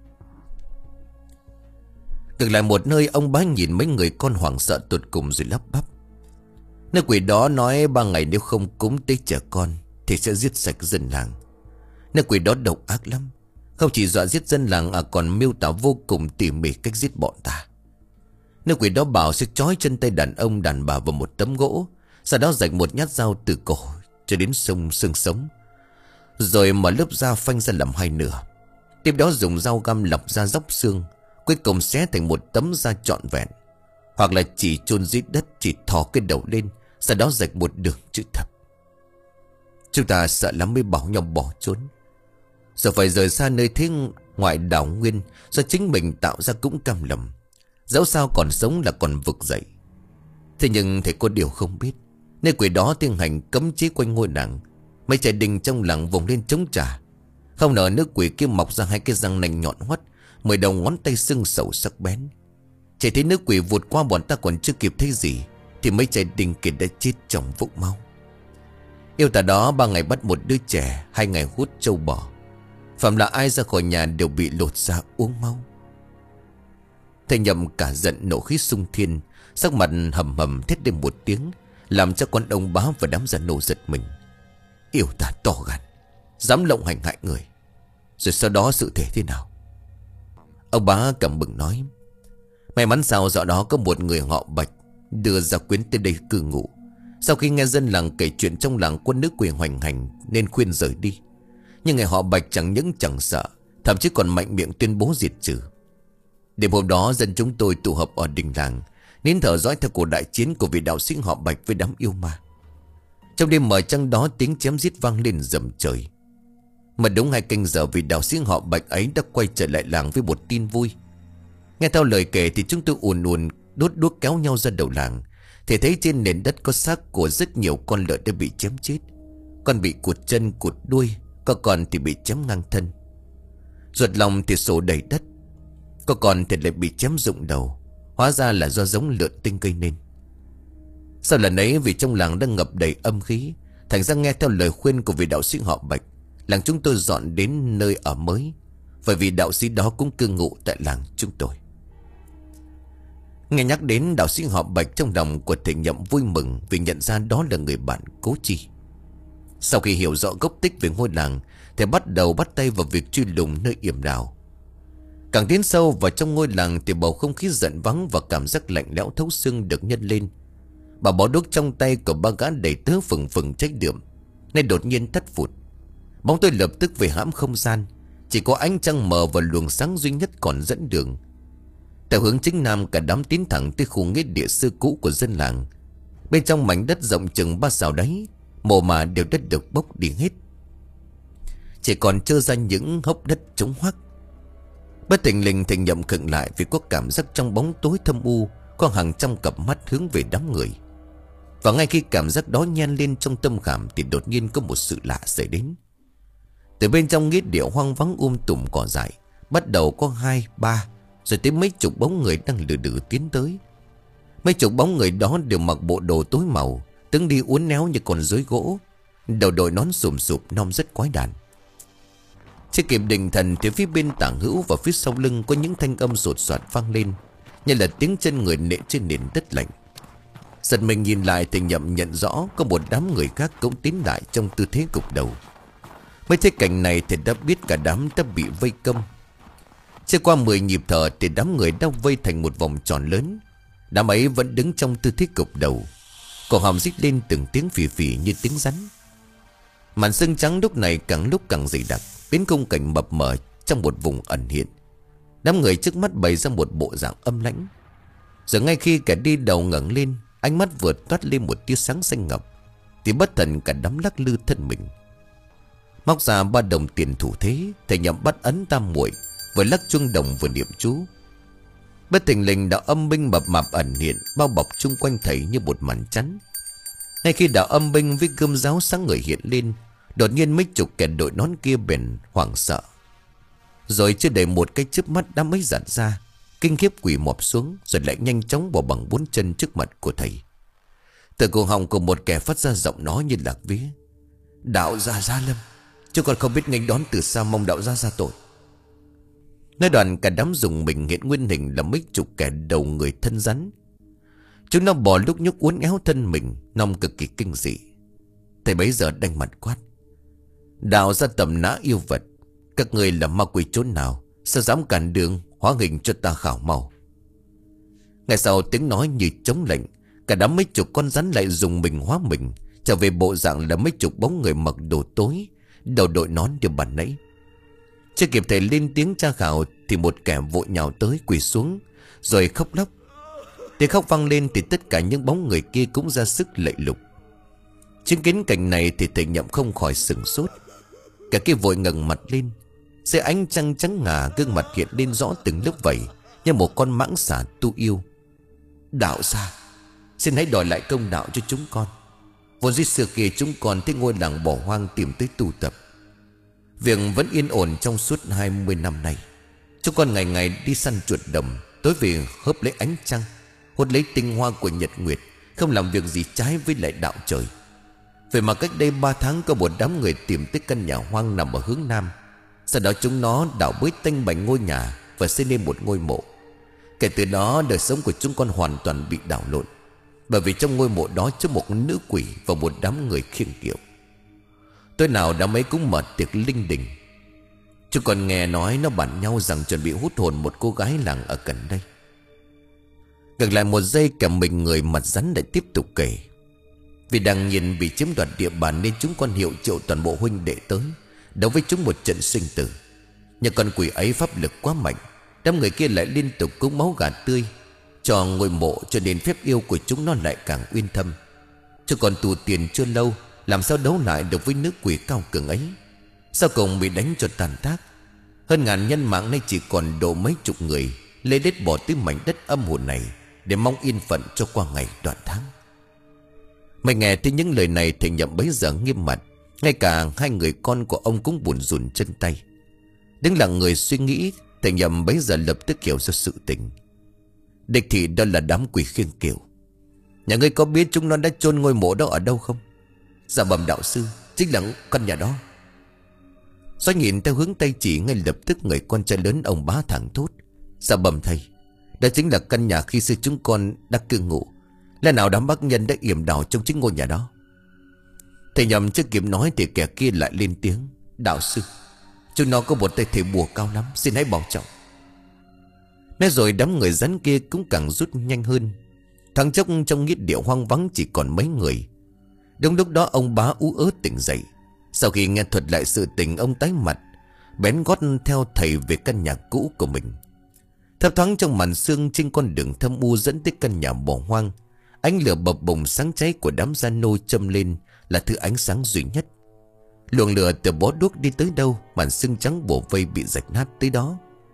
Cực lại một nơi, ông bá nhìn mấy người con hoảng sợ tột cùng rồi lắp bắp. Nữ quỷ đó nói ba ngày nếu không cúng tế trẻ con thì sẽ giết sạch dân làng. Nữ quỷ đó độc ác lắm, không chỉ dọa giết dân làng à còn miêu tả vô cùng tỉ mỉ cách giết bọn ta. Nữ quỷ đó bảo sẽ trói chân tay đàn ông đàn bà vào một tấm gỗ, sau đó rạch một nhát dao từ cổ cho đến sông xương sống, rồi mở lớp da phanh ra làm hai nửa. Tiếp đó dùng dao găm lọc ra dốc xương, cuối cùng xé thành một tấm da trọn vẹn. Hoặc là chỉ chôn dưới đất, chỉ thò cái đầu lên, sau đó rạch một đường chữ thập. Chúng ta sợ lắm mới bảo nhau bỏ trốn. Giờ phải rời xa nơi thế ngoại đảo nguyên do chính mình tạo ra cũng cam lòng. Dẫu sao còn sống là còn vực dậy. Thế nhưng thầy có điều không biết, nơi quỷ đó tiến hành cấm chế quanh ngôi làng. Mấy trẻ đình trong làng vùng lên chống trả. Không ngờ nước quỷ kia mọc ra hai cái răng nành nhọn hoắt, mười đầu ngón tay sưng sầu sắc bén. Chỉ thấy nước quỷ vụt qua bọn ta còn chưa kịp thấy gì thì mấy trẻ đình kia đã chết trong vũng máu. Yêu tà đó ba ngày bắt một đứa trẻ, hai ngày hút trâu bò. Phạm là ai ra khỏi nhà đều bị lột da uống máu. Thầy Nhậm cả giận nộ khí sung thiên, sắc mặt hầm hầm thét lên một tiếng, làm cho con ông bá và đám gia nô giật mình. Yêu tà to gan, dám lộng hành hại người. Rồi sau đó sự thể thế nào? Ông bá cầm bừng nói, may mắn sao dạo đó có một người họ Bạch đưa gia quyến tới đây cư ngụ. Sau khi nghe dân làng kể chuyện trong làng quân nước quỷ hoành hành nên khuyên rời đi. Nhưng người họ Bạch chẳng những chẳng sợ, thậm chí còn mạnh miệng tuyên bố diệt trừ. Đêm hôm đó dân chúng tôi tụ họp ở đình làng, nín thở dõi theo cuộc đại chiến của vị đạo sĩ họ Bạch với đám yêu ma. Trong đêm mờ trăng đó, tiếng chém giết vang lên rầm trời. Mà đúng hai canh giờ, vị đạo sĩ họ Bạch ấy đã quay trở lại làng với một tin vui. Nghe theo lời kể thì chúng tôi ùn ùn đốt đuốc kéo nhau ra đầu làng, thì thấy trên nền đất có xác của rất nhiều con lợn đã bị chém chết. Con bị cụt chân cụt đuôi, có con thì bị chém ngang thân. Ruột lòng thì sổ đầy đất, có con thì lại bị chém rụng đầu. Hóa ra là do giống lợn tinh gây nên. Sau lần ấy vì trong làng đang ngập đầy âm khí, thành ra nghe theo lời khuyên của vị đạo sĩ họ Bạch, làng chúng tôi dọn đến nơi ở mới. Bởi vì đạo sĩ đó cũng cư ngụ tại làng chúng tôi. Nghe nhắc đến đạo sĩ họ Bạch, trong lòng của thầy Nhậm vui mừng vì nhận ra đó là người bạn cố chi. Sau khi hiểu rõ gốc tích về ngôi làng, thầy bắt đầu bắt tay vào việc truy lùng nơi yểm đào. Càng tiến sâu vào trong ngôi làng thì bầu không khí giận vắng và cảm giác lạnh lẽo thấu xương được nhân lên. Bà bó đuốc trong tay của ba gã đầy tớ phừng phừng trách đượm nên đột nhiên tắt phụt. Bóng tôi lập tức về hãm không gian, chỉ có ánh trăng mờ và luồng sáng duy nhất còn dẫn đường. Theo hướng chính nam, cả đám tiến thẳng tới khu nghĩa địa xưa cũ của dân làng. Bên trong mảnh đất rộng chừng ba sào đáy, mồ mà đều đất được bốc đi hết, chỉ còn trơ ra những hốc đất trống hoác. Bất thình lình thầy Nhậm khựng lại vì có cảm giác trong bóng tối thâm u có hàng trăm cặp mắt hướng về đám người. Và ngay khi cảm giác đó nhen lên trong tâm khảm thì đột nhiên có một sự lạ xảy đến. Từ bên trong nghĩa địa hoang vắng um tùm cỏ dại, bắt đầu có hai, ba, rồi tới mấy chục bóng người đang lừ đừ tiến tới. Mấy chục bóng người đó đều mặc bộ đồ tối màu, tướng đi uốn éo như con rối gỗ, đầu đội nón sùm sụp nom rất quái đản. Chưa kịp định thần thì phía bên tả hữu và phía sau lưng có những thanh âm sột soạt vang lên, như là tiếng chân người nện trên nền đất lạnh. Giật mình nhìn lại thì Nhậm nhận rõ có một đám người khác cũng tiến lại trong tư thế gục đầu. Mới thấy cảnh này thì đã biết cả đám đã bị vây công. Chưa qua mười nhịp thở thì đám người đã vây thành một vòng tròn lớn. Đám ấy vẫn đứng trong tư thế gục đầu, cổ họng rít lên từng tiếng phì phì như tiếng rắn. Màn sương trắng lúc này càng lúc càng dày đặc, biến khung cảnh mập mờ trong một vùng ẩn hiện. Đám người trước mắt bày ra một bộ dạng âm lãnh. Rồi ngay khi kẻ đi đầu ngẩng lên, ánh mắt vừa toát lên một tia sáng xanh ngọc, thì bất thần cả đám lắc lư thân mình. Móc ra ba đồng tiền thủ thế, thầy Nhậm bắt ấn tam muội, vừa lắc chuông đồng vừa niệm chú. Bất thình lình đạo âm binh mập mạp ẩn hiện, bao bọc chung quanh thầy như một màn chắn. Ngay khi đạo âm binh với gươm giáo sáng ngời hiện lên, đột nhiên mấy chục kẻ đội nón kia bền hoảng sợ. Rồi chưa đầy một cái chớp mắt đám ấy giãn ra, kinh khiếp quỳ mọp xuống, rồi lại nhanh chóng bỏ bằng bốn chân trước mặt của thầy. Từ cổ họng của một kẻ phát ra giọng nói như lạc vía: "Đạo gia Gia Lâm, chứ còn không biết nghênh đón từ xa, mong đạo gia ra tội." Nói đoạn cả đám dùng mình hiện nguyên hình là mấy chục kẻ đầu người thân rắn. Chúng nó bò lúc nhúc uốn éo thân mình, nòng cực kỳ kinh dị. Thầy bấy giờ đanh mặt quát: "Đạo gia tầm nã yêu vật, các người là ma quỷ chốn nào, sao dám cản đường, hóa hình cho ta khảo mau." Ngay sau tiếng nói như chống lệnh, cả đám mấy chục con rắn lại dùng mình hóa mình, trở về bộ dạng là mấy chục bóng người mặc đồ tối, đầu đội nón như bàn nãy. Chưa kịp thầy lên tiếng tra khảo thì một kẻ vội nhào tới quỳ xuống, rồi khóc lóc. Tiếng khóc vang lên thì tất cả những bóng người kia cũng ra sức lạy lục. Chứng kiến cảnh này thì thầy Nhậm không khỏi sửng sốt. Cả kia vội ngẩng mặt lên, dưới ánh trăng trắng ngà, gương mặt hiện lên rõ từng lớp vảy như một con mãng xà tu yêu. "Đạo gia, xin hãy đòi lại công đạo cho chúng con. Vốn dĩ xưa kia chúng con tới ngôi làng bỏ hoang tìm tới tu tập. Việc vẫn yên ổn trong suốt hai mươi năm nay. Chúng con ngày ngày đi săn chuột đồng, tối về hớp lấy ánh trăng, hút lấy tinh hoa của nhật nguyệt, không làm việc gì trái với lại đạo trời. Vậy mà cách đây ba tháng có một đám người tìm tới căn nhà hoang nằm ở hướng nam. Sau đó chúng nó đào bới tanh bành ngôi nhà và xây nên một ngôi mộ. Kể từ đó đời sống của chúng con hoàn toàn bị đảo lộn, bởi vì trong ngôi mộ đó chứa một nữ quỷ và một đám người khiêng kiệu. Tối nào đám ấy cũng mở tiệc linh đình. Chúng còn nghe nói nó bàn nhau rằng chuẩn bị hút hồn một cô gái làng ở gần đây." Ngừng lại một giây, cả mình người mặt rắn lại tiếp tục kể: "Vì đang nhìn bị chiếm đoạt địa bàn nên chúng con hiệu triệu toàn bộ huynh đệ tới đấu với chúng một trận sinh tử. Nhưng con quỷ ấy pháp lực quá mạnh, đám người kia lại liên tục cúng máu gà tươi cho ngôi mộ, cho nên phép yêu của chúng nó lại càng uyên thâm. Chứ còn tù tiền chưa lâu, làm sao đấu lại được với nữ quỷ cao cường ấy. Sau cùng bị đánh cho tàn tác. Hơn ngàn nhân mạng nay chỉ còn độ mấy chục người, lê đết bỏ tới mảnh đất âm hồn này để mong yên phận cho qua ngày đoạn tháng." Mày nghe thấy những lời này thì Nhậm bấy giờ nghiêm mặt. Ngay cả hai người con của ông cũng buồn rùn chân tay. Đứng lặng người suy nghĩ, thầy Nhậm bấy giờ lập tức hiểu ra sự tình. "Địch thị đó là đám quỷ khiêng kiệu. Nhà ngươi có biết chúng nó đã chôn ngôi mộ đó ở đâu không?" "Dạ bẩm đạo sư, chính là căn nhà đó." Xoay nhìn theo hướng tay chỉ, ngay lập tức người con trai lớn ông bá thẳng thốt: "Dạ bẩm thầy, đó chính là căn nhà khi xưa chúng con đã cư ngụ. Lẽ nào đám bác nhân đã yểm đào trong chính ngôi nhà đó?" Thầy Nhậm chưa kịp nói thì kẻ kia lại lên tiếng: "Đạo sư, chúng nó có một tay thể bùa cao lắm, xin hãy bảo trọng." Nói rồi đám người rắn kia cũng càng rút nhanh hơn. Thoáng chốc trong nghĩa địa hoang vắng chỉ còn mấy người. Đúng lúc đó ông bá ú ớ tỉnh dậy. Sau khi nghe thuật lại sự tình, ông tái mặt, bén gót theo thầy về căn nhà cũ của mình. Thấp thoáng trong màn sương, trên con đường thâm u dẫn tới căn nhà bỏ hoang, ánh lửa bập bùng sáng cháy của đám gia nô châm lên là thứ ánh sáng duy nhất. Luồng lửa từ bó đuốc đi tới đâu, màn sương trắng bổ vây bị rạch nát tới đó.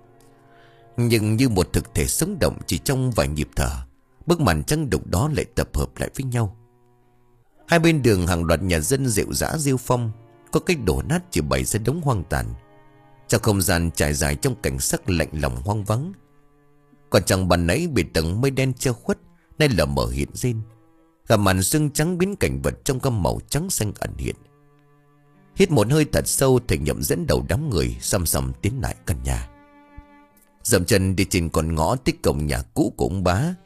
Nhưng như một thực thể sống động, chỉ trong vài nhịp thở, bức màn trắng đục đó lại tập hợp lại với nhau. Hai bên đường hàng loạt nhà dân rệu rã rêu phong, có cách đổ nát chỉ bày ra đống hoang tàn. Trong không gian trải dài trong cảnh sắc lạnh lòng hoang vắng, còn chẳng bàn nãy bị tầng mây đen che khuất, nay lờ mờ hiện lên. Cả màn sương trắng biến cảnh vật trong gam màu trắng xanh ẩn hiện. Hít một hơi thật sâu, thầy Nhậm dẫn đầu đám người xăm xăm tiến lại căn nhà. Dậm chân đi trên con ngõ tới cổng nhà cũ của ông bá.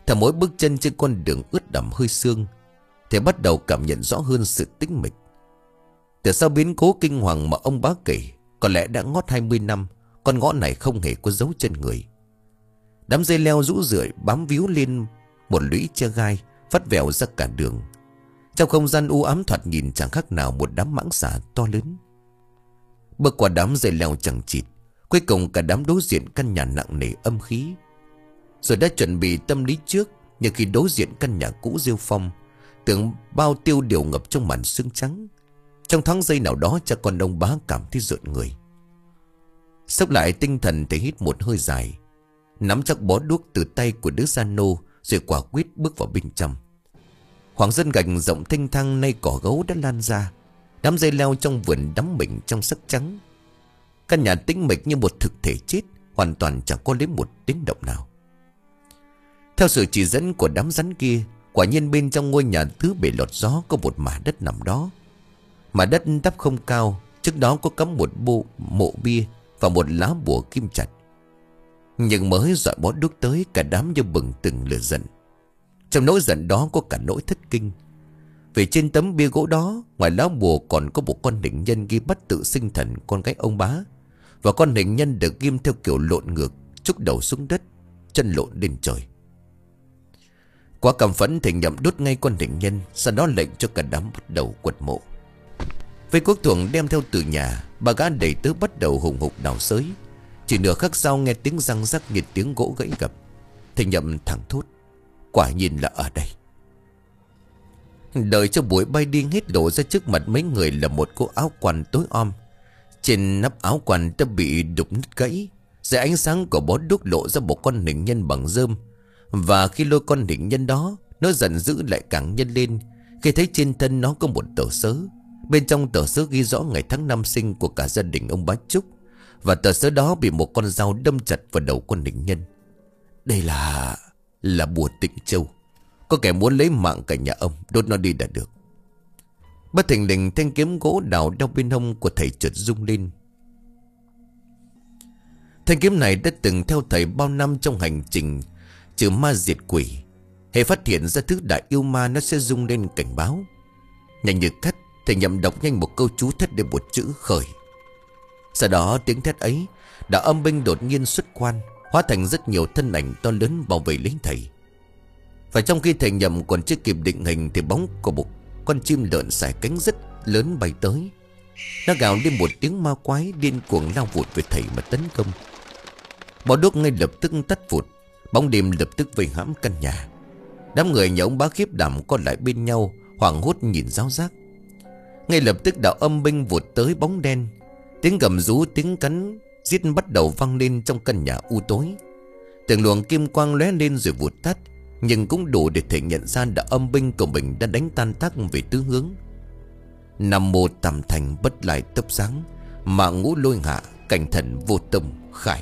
Theo mỗi bước chân trên con đường ướt đẫm hơi sương, thầy bắt đầu cảm nhận rõ hơn sự tĩnh mịch. Từ sau biến cố kinh hoàng mà ông bá kể, có lẽ đã ngót hai mươi năm, con ngõ này không hề có dấu chân người. Đám dây leo rũ rượi bám víu lên một lũy che gai, vắt vẻo ra cả đường. Trong không gian u ám thoạt nhìn chẳng khác nào một đám mãng xà to lớn. Bước qua đám dây leo chằng chịt, cuối cùng cả đám đối diện căn nhà nặng nề âm khí. Rồi đã chuẩn bị tâm lý trước, nhưng khi đối diện căn nhà cũ rêu phong, tưởng bao tiêu đều ngập trong màn sương trắng. Trong thoáng giây nào đó, cha con ông bá cảm thấy rợn người. Xốc lại tinh thần thì hít một hơi dài, nắm chắc bó đuốc từ tay của đứa gian nô, rồi quả quyết bước vào bên trong. Khoảng sân gạch rộng thênh thang nay cỏ gấu đã lan ra, đám dây leo trong vườn đắm mình trong sắc trắng. Căn nhà tĩnh mịch như một thực thể chết, hoàn toàn chẳng có lấy một tiếng động nào. Theo sự chỉ dẫn của đám rắn kia, quả nhiên bên trong ngôi nhà thứ bể lọt gió có một mả đất nằm đó. Mả đất đắp không cao, trước đó có cắm một bộ mộ bia và một lá bùa kim chặt. Nhưng mới dọi bó đuốc tới, cả đám như bừng từng lửa giận. Trong nỗi giận đó có cả nỗi thất kinh. Vì trên tấm bia gỗ đó, ngoài lá bùa còn có một con hình nhân ghi bắt tự sinh thần con gái ông bá. Và con hình nhân được ghim theo kiểu lộn ngược, trúc đầu xuống đất, chân lộn lên trời. Quá cảm phẫn thì nhậm đốt ngay con hình nhân, sau đó lệnh cho cả đám bắt đầu quật mộ. Với quốc thuồng đem theo từ nhà, bà gã đầy tớ bắt đầu hùng hục đào xới. Chỉ nửa khắc sau nghe tiếng răng rắc như tiếng gỗ gãy gập. Thầy nhậm thẳng thốt: quả nhiên là ở đây. Đợi cho bụi bay đi hết, lộ ra trước mặt mấy người là một cô áo quan tối om. Trên nắp áo quan đã bị đục nứt gãy. Dưới ánh sáng của bó đuốc lộ ra một con hình nhân bằng rơm. Và khi lôi con hình nhân đó, nó giận dữ lại càng nhân lên khi thấy trên thân nó có một tờ sớ. Bên trong tờ sớ ghi rõ ngày tháng năm sinh của cả gia đình ông bá Trúc. Và tờ sớ đó bị một con dao đâm chặt vào đầu con hình nhân. Đây là... là bùa Tịnh Châu. Có kẻ muốn lấy mạng cả nhà ông, đốt nó đi đã được. Bất thình lình thanh kiếm gỗ đào đeo bên hông của thầy chợt rung lên. Thanh kiếm này đã từng theo thầy bao năm trong hành trình trừ ma diệt quỷ. Hễ phát hiện ra thứ đại yêu ma, nó sẽ rung lên cảnh báo. Nhanh như cắt, thầy nhậm đọc nhanh một câu chú thét để một chữ khởi. Sau đó tiếng thét ấy, đạo âm binh đột nhiên xuất quan, hóa thành rất nhiều thân ảnh to lớn bảo vệ lấy thầy. Và trong khi thầy nhậm còn chưa kịp định hình, thì bóng của một con chim lợn sải cánh rất lớn bay tới. Nó gào lên một tiếng ma quái, điên cuồng lao vụt về thầy mà tấn công. Bó đuốc ngay lập tức tắt vụt, bóng đêm lập tức vây hãm căn nhà. Đám người nhà ông bá khiếp đảm co lại bên nhau, hoảng hốt nhìn ráo rác. Ngay lập tức đạo âm binh vụt tới bóng đen. Tiếng gầm rú, tiếng cắn giết bắt đầu vang lên trong căn nhà u tối. Từng luồng kim quang lóe lên rồi vụt tắt, nhưng cũng đủ để thể nhận ra đạo âm binh của mình đã đánh tan tác về tứ hướng. Nam mô Tam Thành bất lại tấp sáng, mạng ngũ lôi hạ, cảnh thần vô tâm khải.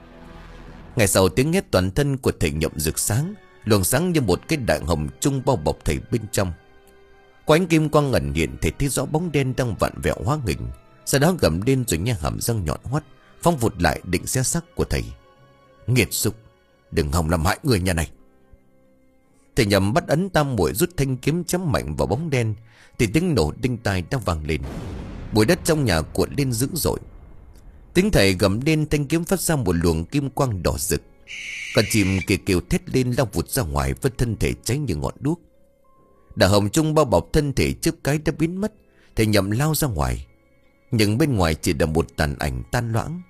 Ngày sau tiếng hét toàn thân của thầy nhậm rực sáng, luồng sáng như một cái đại hồng chung bao bọc thầy bên trong. Qua ánh kim quang ẩn hiện, thầy thấy rõ bóng đen đang vặn vẹo hóa hình. Sau đó gầm lên rồi nhe hàm răng nhọn hoắt, phóng vụt lại định xé xác của thầy. Nghiệt xúc, đừng hòng làm hại người nhà này. Thầy nhậm bắt ấn tam muội rút thanh kiếm chém mạnh vào bóng đen, thì tiếng nổ đinh tai đã vang lên. Bụi đất trong nhà cuộn lên dữ dội. Tiếng thầy gầm lên, thanh kiếm phát ra một luồng kim quang đỏ rực. Con chim kia kêu thét lên lao vụt ra ngoài với thân thể cháy như ngọn đuốc. Đà hồng chung bao bọc thân thể chớp cái đã biến mất. Thầy nhậm lao ra ngoài, nhưng bên ngoài chỉ là một tàn ảnh tan loãng.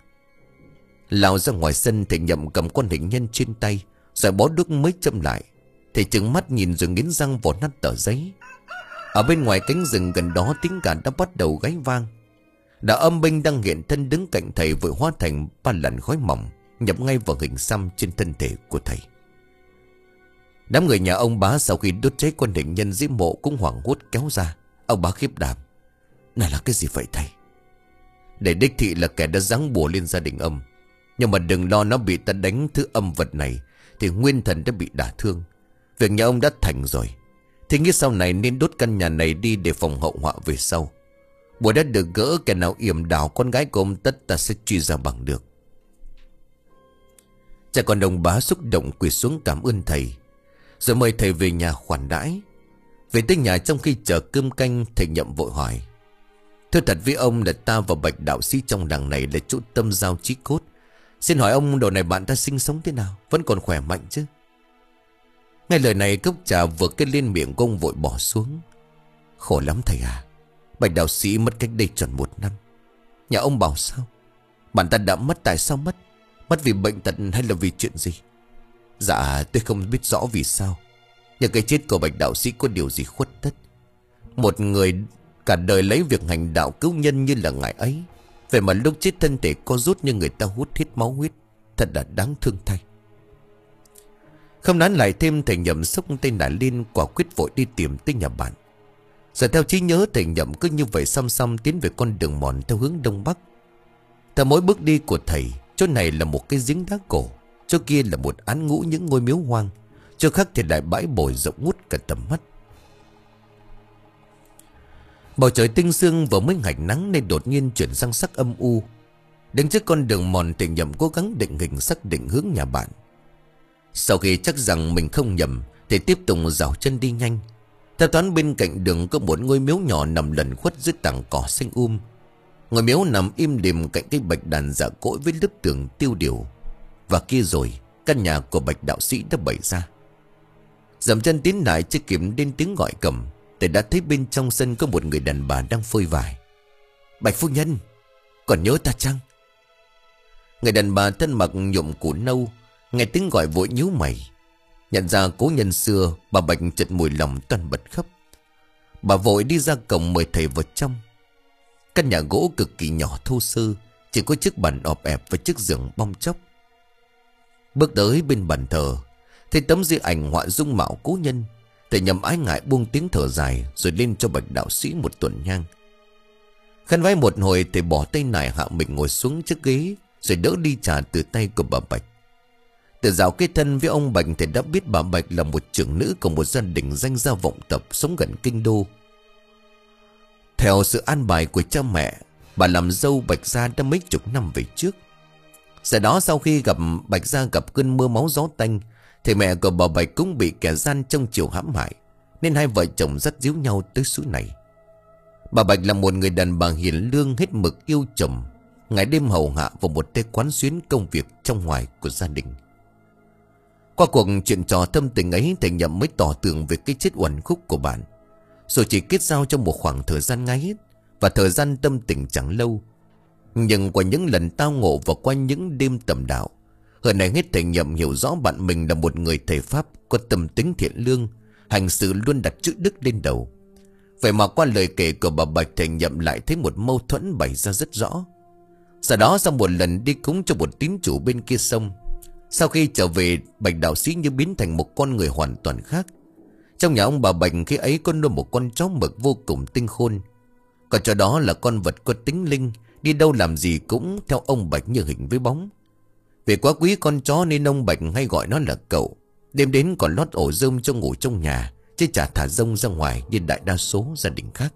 Lao ra ngoài sân, thầy nhậm cầm con hình nhân trên tay, rồi bó đuốc mới châm lại. Thầy trừng mắt nhìn rồi nghiến răng vò nát tờ giấy. Ở bên ngoài cánh rừng gần đó, tiếng gà đã bắt đầu gáy vang. Đạo âm binh đang hiện thân đứng cạnh thầy vội hóa thành ba làn khói mỏng, nhập ngay vào hình xăm trên thân thể của thầy. Đám người nhà ông bá sau khi đốt cháy con hình nhân dưới mộ cũng hoảng hốt kéo ra. Ông bá khiếp đảm: này là cái gì vậy thầy? Để đích thị là kẻ đã giáng bùa lên gia đình ông. Nhưng mà đừng lo nó bị ta đánh thứ âm vật này thì nguyên thần đã bị đả thương. Việc nhà ông đã thành rồi, thì nghĩ sau này nên đốt căn nhà này đi để phòng hậu họa về sau. Bùa đã được gỡ, kẻ nào yểm đảo con gái của ông tất ta sẽ truy ra bằng được. Cha con ông bá xúc động quỳ xuống cảm ơn thầy. rồi mời thầy về nhà khoản đãi. Về tới nhà trong khi chờ cơm canh, thầy Nhậm vội hỏi: Thưa thật với ông là ta và bạch đạo sĩ trong làng này là chỗ tâm giao chí cốt. Xin hỏi ông đồ này bạn ta sinh sống thế nào, vẫn còn khỏe mạnh chứ? Nghe lời này cốc trà vừa kết lên miệng của ông vội bỏ xuống. Khổ lắm thầy à, bạch đạo sĩ mất cách đây tròn một năm. Nhà ông bảo sao? Bạn ta đã mất, tại sao mất? Mất vì bệnh tật hay là vì chuyện gì? Dạ tôi không biết rõ vì sao, nhưng cái chết của bạch đạo sĩ có điều gì khuất tất. Một người cả đời lấy việc hành đạo cứu nhân như là ngài ấy, vậy mà lúc chết thân thể co rút như người ta hút hết máu huyết. Thật là đáng thương thay. Không nói lại thêm, thầy Nhậm xốc tay nải lên, quả quyết vội đi tìm tới nhà bạn. Giờ theo trí nhớ, thầy Nhậm cứ như vậy xăm xăm tiến về con đường mòn theo hướng đông bắc. Theo mỗi bước đi của thầy, chỗ này là một cái giếng đá cổ, chỗ kia là một án ngũ những ngôi miếu hoang, chỗ khác thì lại bãi bồi rộng ngút cả tầm mắt. Bầu trời tinh sương vừa mới hạch nắng nên đột nhiên chuyển sang sắc âm u. Đứng trước con đường mòn, thầy Nhậm cố gắng định hình xác định hướng nhà bạn. Sau khi chắc rằng mình không nhầm thì tiếp tục dạo chân đi nhanh. Theo toán bên cạnh đường có một ngôi miếu nhỏ nằm lẩn khuất dưới tảng cỏ xanh um. Ngôi miếu nằm im lìm cạnh cái bạch đàn giả cỗi với lớp tường tiêu điều. Và kia rồi, căn nhà của bạch đạo sĩ đã bày ra. Dậm chân tiến lại, chưa kịp đến tiếng gọi cầm thì đã thấy bên trong sân có một người đàn bà đang phơi vải. Bạch phu nhân, còn nhớ ta chăng? Người đàn bà thân mặc nhuộm củ nâu, nghe tiếng gọi vội nhíu mày. Nhận ra cố nhân xưa, bà Bạch chợt mùi lòng toan bật khóc. Bà vội đi ra cổng mời thầy vào trong. Căn nhà gỗ cực kỳ nhỏ thô sơ, chỉ có chiếc bàn ọp ẹp và chiếc giường bong chóc. Bước tới bên bàn thờ, thấy tấm di ảnh họa dung mạo cố nhân, thầy Nhậm ái ngại buông tiếng thở dài rồi lên cho bạch đạo sĩ một tuần nhang. Khăn vái một hồi, thầy bỏ tay nải hạ mình ngồi xuống chiếc ghế rồi đỡ ly trà từ tay của bà Bạch. Từ dạo kết thân với ông Bạch, thầy đã biết bà Bạch là một trưởng nữ của một gia đình danh gia vọng tộc sống gần kinh đô. Theo sự an bài của cha mẹ, bà làm dâu Bạch gia đã mấy chục năm về trước. Sau đó sau khi gặp Bạch gia gặp cơn mưa máu gió tanh, thì mẹ của bà Bạch cũng bị kẻ gian trong chiều hãm hại, nên hai vợ chồng dắt díu nhau tới xứ này. Bà Bạch là một người đàn bà hiền lương, hết mực yêu chồng, ngày đêm hầu hạ vào một tay quán xuyến công việc trong ngoài của gia đình. Qua cuộc chuyện trò thâm tình ấy, thầy Nhậm mới tỏ tường về cái chết uẩn khúc của bạn. Rồi chỉ kết giao trong một khoảng thời gian ngắn, và thời gian tâm tình chẳng lâu. Nhưng qua những lần tao ngộ và qua những đêm tầm đạo, hơn này hết thầy Nhậm hiểu rõ bạn mình là một người thầy Pháp có tâm tính thiện lương, hành xử luôn đặt chữ đức lên đầu. Vậy mà qua lời kể của bà Bạch, thầy Nhậm lại thấy một mâu thuẫn bày ra rất rõ. Sau đó, sau một lần đi cúng cho một tín chủ bên kia sông, sau khi trở về, bạch đạo sĩ như biến thành một con người hoàn toàn khác. Trong nhà ông bà Bạch khi ấy có nuôi một con chó mực vô cùng tinh khôn. Còn chó đó là con vật có tính linh, đi đâu làm gì cũng theo ông Bạch như hình với bóng. Vì quá quý con chó nên ông Bạch hay gọi nó là cậu. Đêm đến còn lót ổ rơm cho ngủ trong nhà, chứ chả thả rông ra ngoài như đại đa số gia đình khác.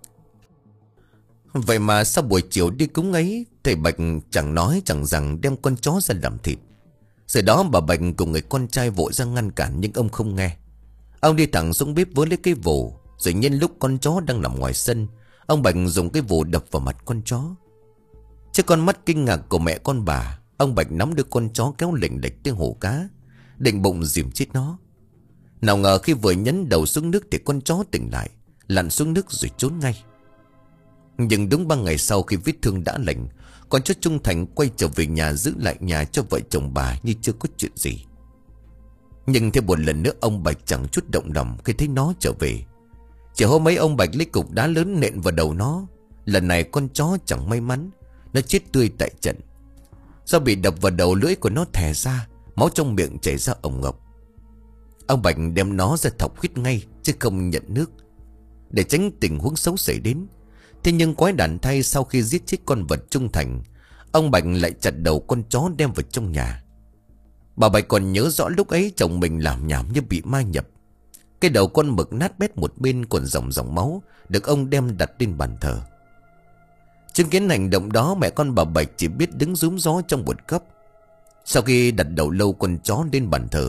Vậy mà sau buổi chiều đi cúng ấy, thầy Bạch chẳng nói chẳng rằng đem con chó ra làm thịt. Rồi đó bà Bạch cùng người con trai vội ra ngăn cản, nhưng ông không nghe. Ông đi thẳng xuống bếp với lấy cái vồ, rồi nhân lúc con chó đang nằm ngoài sân, ông Bạch dùng cái vồ đập vào mặt con chó. Trước con mắt kinh ngạc của mẹ con bà, ông Bạch nắm được con chó kéo lỉnh lệch tới hồ cá, định bụng dìm chết nó. Nào ngờ khi vừa nhấn đầu xuống nước thì con chó tỉnh lại, lặn xuống nước rồi trốn ngay. Nhưng đúng ba ngày sau, khi vết thương đã lành, con chó trung thành quay trở về nhà, giữ lại nhà cho vợ chồng bà như chưa có chuyện gì. Nhưng thêm một lần nữa, ông Bạch chẳng chút động lòng khi thấy nó trở về. Chỉ hôm ấy ông Bạch lấy cục đá lớn nện vào đầu nó. Lần này con chó chẳng may mắn, nó chết tươi tại trận. Do bị đập vào đầu, lưỡi của nó thè ra, máu trong miệng chảy ra ồng ộc. Ông Bạch đem nó ra thọc huyết ngay, chứ không nhận nước, để tránh tình huống xấu xảy đến. Thế nhưng quái đản thay, sau khi giết chết con vật trung thành, ông Bạch lại chặt đầu con chó đem vào trong nhà. Bà Bạch còn nhớ rõ lúc ấy chồng mình làm nhảm như bị ma nhập. Cái đầu con mực nát bét một bên, còn dòng dòng máu, được ông đem đặt lên bàn thờ. Chứng kiến hành động đó, mẹ con bà Bạch chỉ biết đứng rúm gió trong một góc. Sau khi đặt đầu lâu con chó lên bàn thờ,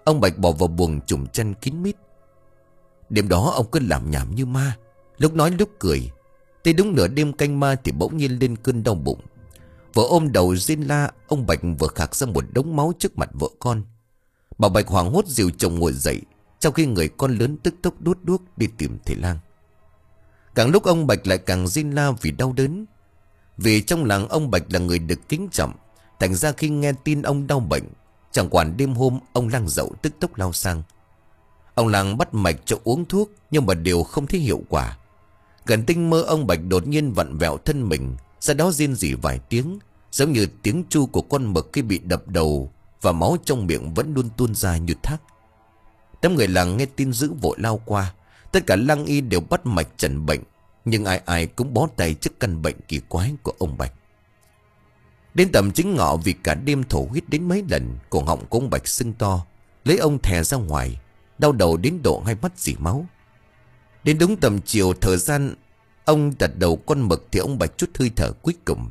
Ông Bạch bỏ vào buồng trùm chăn kín mít. Đêm đó ông cứ làm nhảm như ma, lúc nói lúc cười. Tới đúng nửa đêm canh ma thì bỗng nhiên lên cơn đau bụng. Vợ ôm đầu rên la. Ông Bạch vừa khạc ra một đống máu trước mặt vợ con. Bà Bạch hoảng hốt dìu chồng ngồi dậy, trong khi người con lớn tức tốc đốt đuốc đi tìm thầy lang. Càng lúc ông Bạch lại càng rên la vì đau đớn. Vì trong làng ông Bạch là người được kính trọng, thành ra khi nghe tin ông đau bệnh, chẳng quản đêm hôm ông lang dậu tức tốc lao sang. Ông lang bắt mạch cho uống thuốc, nhưng mà đều không thấy hiệu quả. Gần tinh mơ, ông Bạch đột nhiên vặn vẹo thân mình, sau đó rên rỉ vài tiếng, giống như tiếng tru của con mực khi bị đập đầu, và máu trong miệng vẫn luôn tuôn ra như thác. Đám người làng nghe tin dữ vội lao qua. Tất cả lăng y đều bắt mạch chẩn bệnh, nhưng ai ai cũng bó tay trước căn bệnh kỳ quái của ông Bạch. Đến tầm chính ngọ, vì cả đêm thổ huyết đến mấy lần, cổ họng của ông Bạch sưng to, lấy ông thè ra ngoài, đau đầu đến độ hai mắt rỉ máu. Đến đúng tầm chiều, thời gian ông đặt đầu con mực thì ông Bạch chút hơi thở cuối cùng.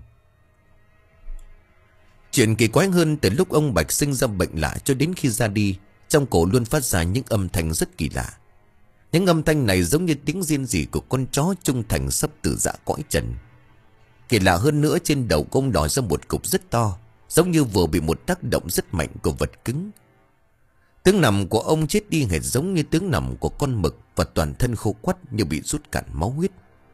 Chuyện kỳ quái hơn, từ lúc ông Bạch sinh ra bệnh lạ cho đến khi ra đi, trong cổ luôn phát ra những âm thanh rất kỳ lạ. Những âm thanh này giống như tiếng rên rỉ của con chó trung thành sắp từ dạ cõi trần. Kỳ lạ hơn nữa, trên đầu của ông đòi ra một cục rất to, giống như vừa bị một tác động rất mạnh của vật cứng. Tiếng nằm của ông chết đi hệt giống như tiếng nằm của con mực, và toàn thân khô quắt như bị rút cạn máu huyết.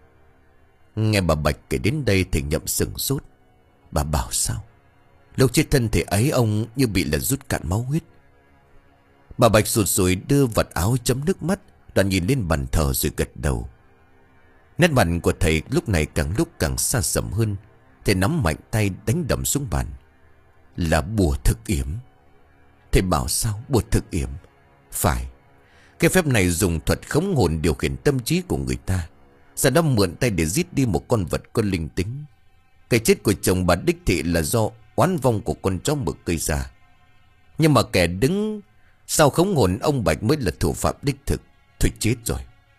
Nghe bà Bạch kể đến đây thì Nhậm sừng sốt. Bà bảo sao? Lúc chết thân thể ấy ông như bị là rút cạn máu huyết. Bà Bạch sụt sùi đưa vật áo chấm nước mắt, đoạn nhìn lên bàn thờ rồi gật đầu. Nét mặt của thầy lúc này càng lúc càng xa sầm hơn. Thầy nắm mạnh tay đánh đầm xuống bàn. Là bùa thực yểm. Thầy bảo sao? Bùa thực yểm? Phải. Cái phép này dùng thuật khống hồn điều khiển tâm trí của người ta, sau đó mượn tay để giết đi một con vật có linh tính. Cái chết của chồng bà đích thị là do oán vong của con chó mực gây ra. Nhưng mà kẻ đứng sau khống hồn ông Bạch mới là thủ phạm đích thực. Thôi chết rồi.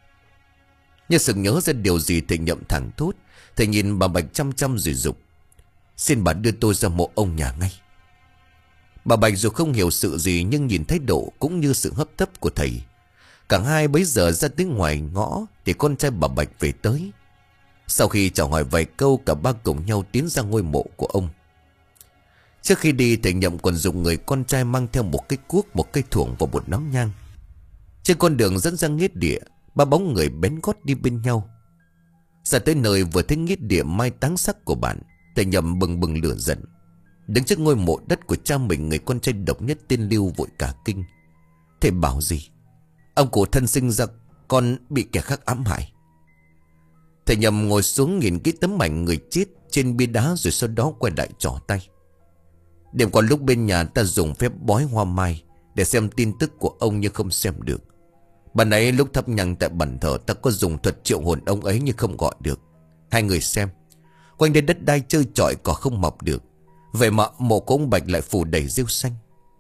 Như sự nhớ ra điều gì, thầy Nhậm thẳng thốt. Thầy nhìn bà Bạch chăm chăm rồi dục: Xin bà đưa tôi ra mộ ông nhà ngay. Bà Bạch dù không hiểu sự gì, nhưng nhìn thái độ cũng như sự hấp tấp của thầy, cả hai bấy giờ ra tới ngoài ngõ thì con trai bà Bạch về tới. Sau khi chào hỏi vài câu, cả ba cùng nhau tiến ra ngôi mộ của ông. Trước khi đi, thầy Nhậm còn dùng người con trai mang theo một cái cuốc, một cây thuổng và một nắm nhang. Trên con đường dẫn ra nghĩa địa, ba bóng người bén gót đi bên nhau. Ra tới nơi vừa thấy nghĩa địa mai táng xác của bạn, thầy Nhậm bừng bừng lửa giận. Đứng trước ngôi mộ đất của cha mình, người con trai độc nhất tên Lưu vội cả kinh. Thầy bảo gì? Ông cụ thân sinh ra con bị kẻ khác ám hại. Thầy Nhậm ngồi xuống nhìn cái tấm ảnh người chết trên bia đá, rồi sau đó quay lại trỏ tay. Đêm qua lúc bên nhà ta dùng phép bói hoa mai để xem tin tức của ông, nhưng không xem được. Bạn ấy lúc thắp nhang tại bàn thờ, ta có dùng thuật triệu hồn ông ấy nhưng không gọi được. Hai người xem, quanh đây đất đai trơ trọi, cỏ không mọc được. Vậy mà mộ của ông Bạch lại phủ đầy rêu xanh.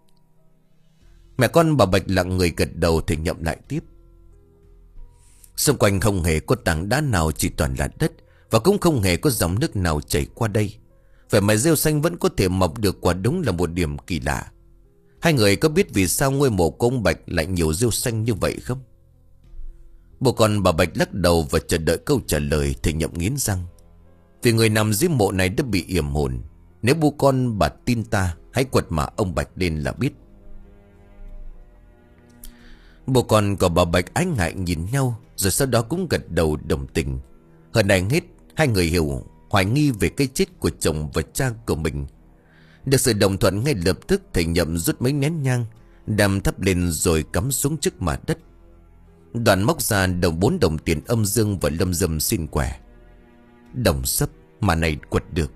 Mẹ con bà Bạch lặng người gật đầu. Thì Nhậm lại tiếp: Xung quanh không hề có tảng đá nào, chỉ toàn là đất, và cũng không hề có dòng nước nào chảy qua đây. Vậy mà rêu xanh vẫn có thể mọc được, quả đúng là một điểm kỳ lạ. Hai người có biết vì sao ngôi mộ của ông Bạch lại nhiều rêu xanh như vậy không? Bố con bà Bạch lắc đầu và chờ đợi câu trả lời. Thì Nhậm nghiến răng: Vì người nằm dưới mộ này đã bị yểm hồn. Nếu bố con bà tin ta, hãy quật mả ông Bạch lên là biết. Bố con của bà Bạch ái ngại nhìn nhau, rồi sau đó cũng gật đầu đồng tình. Hơn này hết, hai người hiểu hoài nghi về cái chết của chồng và cha của mình. Được sự đồng thuận, ngay lập tức thầy Nhậm rút mấy nén nhang, đàm thắp lên rồi cắm xuống trước mặt đất. Đoàn móc ra đồng bốn đồng tiền âm dương và lâm dâm xin quẻ. Đồng sấp mà này quật được.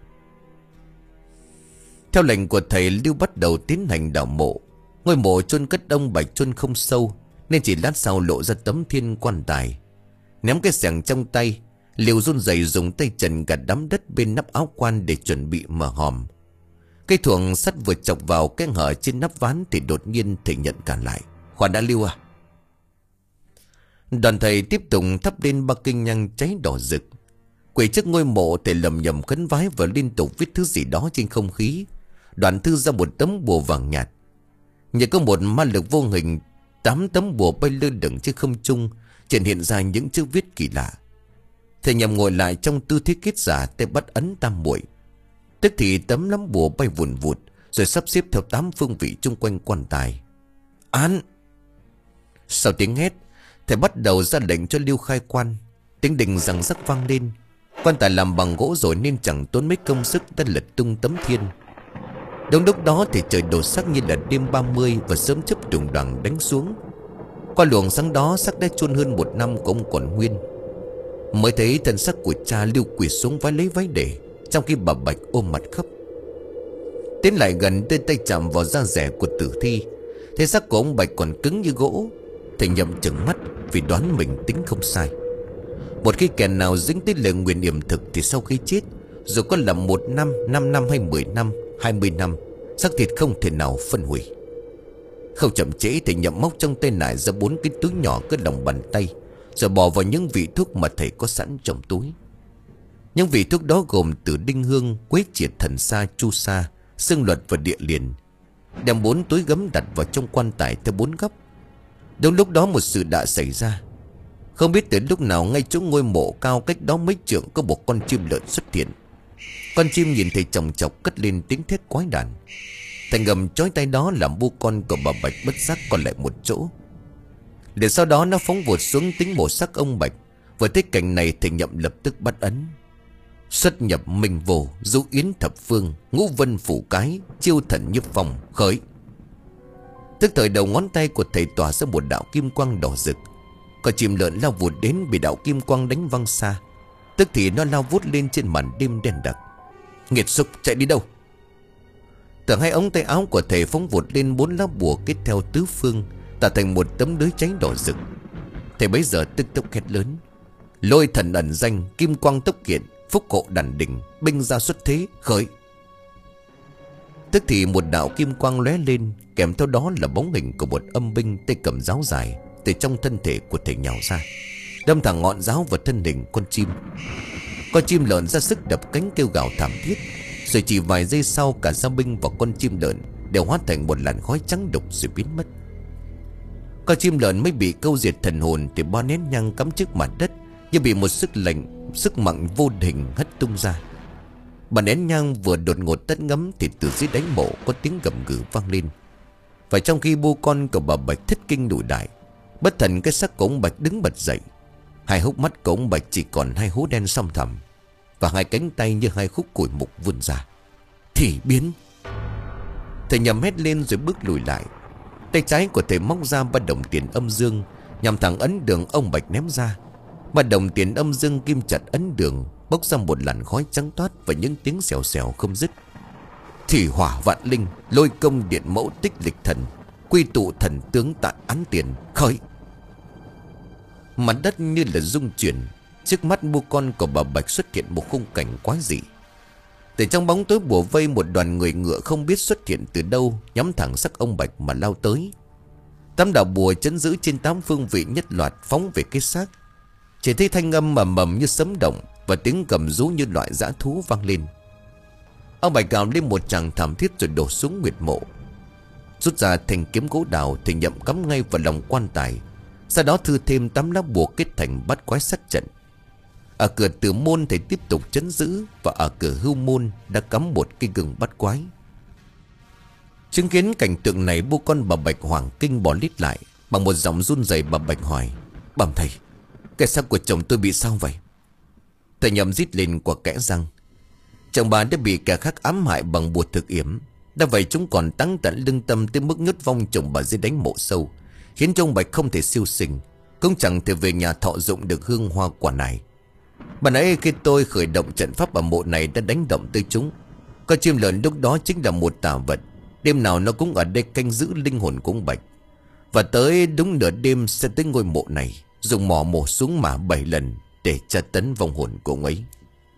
Theo lệnh của thầy, Lưu bắt đầu tiến hành đào mộ. Ngôi mộ chôn cất ông Bạch chôn không sâu, nên chỉ lát sau lộ ra tấm thiên quan tài. Ném cái xẻng trong tay, Lưu run rẩy dùng tay trần gạt đám đất bên nắp áo quan để chuẩn bị mở hòm. Cây thuồng sắt vừa chọc vào cái hở trên nắp ván thì đột nhiên thầy nhận cản lại: Khoan đã Lưu à. Đoàn thầy tiếp tục thắp lên ba kinh nhang cháy đỏ rực. Quỳ trước ngôi mộ, thầy lầm nhầm khấn vái và liên tục viết thứ gì đó trên không khí. Đoạn thư ra một tấm bùa vàng nhạt. Như có một ma lực vô hình, tám tấm bùa bay lơ lửng trên không trung, trên hiện ra những chữ viết kỳ lạ. Thầy Nhậm ngồi lại trong tư thế kết giả, tay bắt ấn tam muội. Tức thì tấm nắm bùa bay vùn vụt, rồi sắp xếp theo tám phương vị chung quanh quan tài. Án! Sau tiếng hét, thầy bắt đầu ra lệnh cho Lưu khai quan. Tiếng đình rằng rắc vang lên. Quan tài làm bằng gỗ rồi nên chẳng tốn mấy công sức đã lật tung tấm thiên. Đúng lúc đó thì trời đổ sắc như là đêm ba mươi, và sớm chớp đùng đoàng đánh xuống. Qua luồng sáng đó, xác đã chôn hơn một năm của ông còn nguyên. Mới thấy thân xác của cha Lưu quỳ xuống vái lấy váy để, trong khi bà Bạch ôm mặt khóc. Tiến lại gần đưa tay chạm vào da rẻ của tử thi, thấy xác của ông Bạch còn cứng như gỗ. Thầy Nhậm trừng mắt vì đoán mình tính không sai. Một khi kẻ nào dính tới lời nguyền yểm thực thì sau khi chết, dù có là một năm, năm năm hay mười năm, hai mươi năm, xác thịt không thể nào phân hủy. Không chậm trễ, thầy Nhậm móc trong tay nải ra bốn cái túi nhỏ cỡ lòng bàn tay, rồi bỏ vào những vị thuốc mà thầy có sẵn trong túi. Những vị thuốc đó gồm từ đinh hương, quế triệt, thần sa, chu sa, xương luật và địa liền. Đem bốn túi gấm đặt vào trong quan tài theo bốn góc. Đúng lúc đó một sự đã xảy ra. Không biết từ lúc nào, ngay chỗ ngôi mộ cao cách đó mấy trượng có một con chim lợn xuất hiện. Con chim nhìn thấy chồng chọc cất lên tiếng thét quái đản. Thành ngầm chói tay đó làm bu con của bà Bạch bất giác còn lại một chỗ. Để sau đó nó phóng vụt xuống tính mổ xác ông Bạch. Vừa thấy cảnh này thầy Nhậm lập tức bắt ấn. Xuất nhập minh vô, du yến thập phương, ngũ vân phủ cái, chiêu thần nhiếp phòng, khởi. Tức thời đầu ngón tay của thầy tỏa ra một đạo kim quang đỏ rực. Con chim lợn lao vụt đến bị đạo kim quang đánh văng xa. Tức thì nó lao vút lên trên màn đêm đen đặc. Nghiệt xúc, chạy đi đâu? Từ hai ống tay áo của thầy phóng vụt lên bốn lá bùa kết theo tứ phương, tạo thành một tấm lưới cháy đỏ rực. Thầy bấy giờ tức tốc hét lớn: Lôi thần ẩn danh, kim quang tốc kiện, phúc hộ đàn đỉnh, binh ra xuất thế, khởi. Tức thì một đạo kim quang lóe lên, kèm theo đó là bóng hình của một âm binh tay cầm giáo dài từ trong thân thể của thầy nhào ra, đâm thẳng ngọn giáo vào thân hình con chim. Con chim lợn ra sức đập cánh kêu gào thảm thiết, rồi chỉ vài giây sau cả gia binh và con chim lợn đều hóa thành một làn khói trắng đục rồi biến mất. Con chim lợn mới bị câu diệt thần hồn thì ba nén nhang cắm trước mặt đất như bị một sức lệnh, sức mạnh vô hình hất tung ra. Bà nén nhang vừa đột ngột tắt ngấm thì từ dưới đáy mộ có tiếng gầm gừ vang lên. Và trong khi bu con của bà Bạch thất kinh lùi đại, bất thần cái xác của ông Bạch đứng bật dậy. Hai hốc mắt của ông Bạch chỉ còn hai hố đen song thẳm, và hai cánh tay như hai khúc củi mục vươn ra. Thì biến! Thầy Nhậm hét lên rồi bước lùi lại. Tay trái của thầy móc ra ba đồng tiền âm dương, nhằm thẳng ấn đường ông Bạch ném ra. Ba đồng tiền âm dương kim chặt ấn đường, bốc ra một làn khói trắng toát và những tiếng xèo xèo không dứt. Thủy hỏa vạn linh, lôi công điện mẫu tích lịch thần, quy tụ thần tướng tại án tiền, khởi. Mặt đất như là rung chuyển. Trước mắt bu con của bà Bạch xuất hiện một khung cảnh quái dị. Từ trong bóng tối bùa vây, một đoàn người ngựa không biết xuất hiện từ đâu, nhắm thẳng sắc ông Bạch mà lao tới. Tám đạo bùa chấn giữ trên tám phương vị nhất loạt phóng về cái xác. Chỉ thấy thanh âm mầm mầm như sấm động, và tiếng cầm rú như loại dã thú vang lên. Ông Bạch gào lên một tràng thảm thiết rồi đổ xuống nguyệt mộ. Rút ra thanh kiếm gỗ đào, thì Nhậm cắm ngay vào lòng quan tài. Sau đó thư thêm tám lá bùa kết thành bát quái sát trận. Ở cửa tử môn thầy tiếp tục trấn giữ, và ở cửa hưu môn đã cắm một cây gừng bát quái. Chứng kiến cảnh tượng này, bu con bà Bạch hoảng kinh bỏ lít lại. Bằng một giọng run rẩy bà Bạch hỏi: Bẩm thầy, cái xác của chồng tôi bị sao vậy? Thầy Nhậm rít lên qua kẽ răng: Chồng bà đã bị kẻ khác ám hại bằng bùa thực yểm. Đã vậy chúng còn tăng tận lương tâm tới mức nhốt vong chồng bà dưới đánh mộ sâu, khiến cho ông Bạch không thể siêu sinh, cũng chẳng thể về nhà thọ dụng được hương hoa quả này. Bà nãy khi tôi khởi động trận pháp ở mộ này đã đánh động tới chúng. Con chim lợn lúc đó chính là một tà vật, đêm nào nó cũng ở đây canh giữ linh hồn của ông Bạch. Và tới đúng nửa đêm sẽ tới ngôi mộ này, dùng mỏ mổ xuống mả bảy lần để tra tấn vong hồn của ông ấy.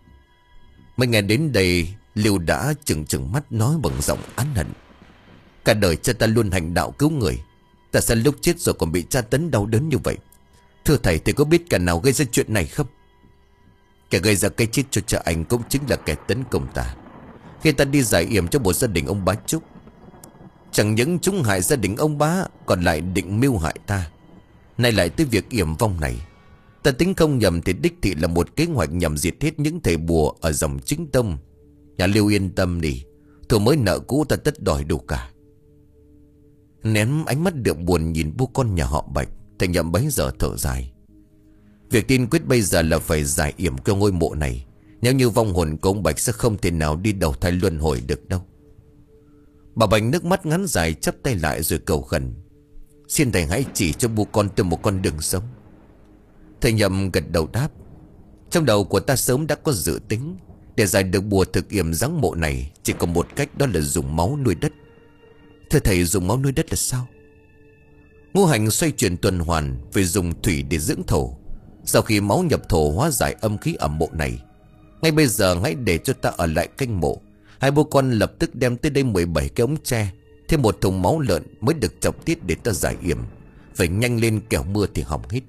Mấy ngày đến đây, Liêu đã chừng chừng mắt nói bằng giọng oán hận: Cả đời cha ta luôn hành đạo cứu người, tại sao lúc chết rồi còn bị tra tấn đau đớn như vậy? Thưa thầy, thầy có biết kẻ nào gây ra chuyện này không? Kẻ gây ra cái chết cho cha anh cũng chính là kẻ tấn công ta khi ta đi giải yểm cho một gia đình ông Bá Trúc. Chẳng những chúng hại gia đình ông bá, còn lại định mưu hại ta. Nay lại tới việc yểm vong này. Ta tính không nhầm thì đích thị là một kế hoạch nhằm diệt hết những thầy bùa ở dòng chính tông. Nhà Lưu yên tâm đi, thù mới nợ cũ ta tất đòi đủ cả. Ném ánh mắt đượm buồn nhìn bố con nhà họ Bạch, thầy Nhậm bấy giờ thở dài. Việc tiên quyết bây giờ là phải giải yểm cho ngôi mộ này. Nếu như vong hồn của ông Bạch sẽ không thể nào đi đầu thai luân hồi được đâu. Bà Bạch nước mắt ngắn dài chắp tay lại rồi cầu khẩn: Xin thầy hãy chỉ cho bố con tôi một con đường sống. Thầy Nhậm gật đầu đáp: Trong đầu của ta sớm đã có dự tính. Để giải được bùa thực yểm giáng mộ này, chỉ có một cách, đó là dùng máu nuôi đất. Thưa thầy, dùng máu nuôi đất là sao? Ngũ hành xoay chuyển tuần hoàn, phải dùng thủy để dưỡng thổ. Sau khi máu nhập thổ hóa giải âm khí ở mộ này, ngay bây giờ hãy để cho ta ở lại canh mộ. Hai bố con lập tức đem tới đây mười bảy cái ống tre, thêm một thùng máu lợn mới được chọc tiết để ta giải yểm. Phải nhanh lên kẻo mưa thì hỏng hết.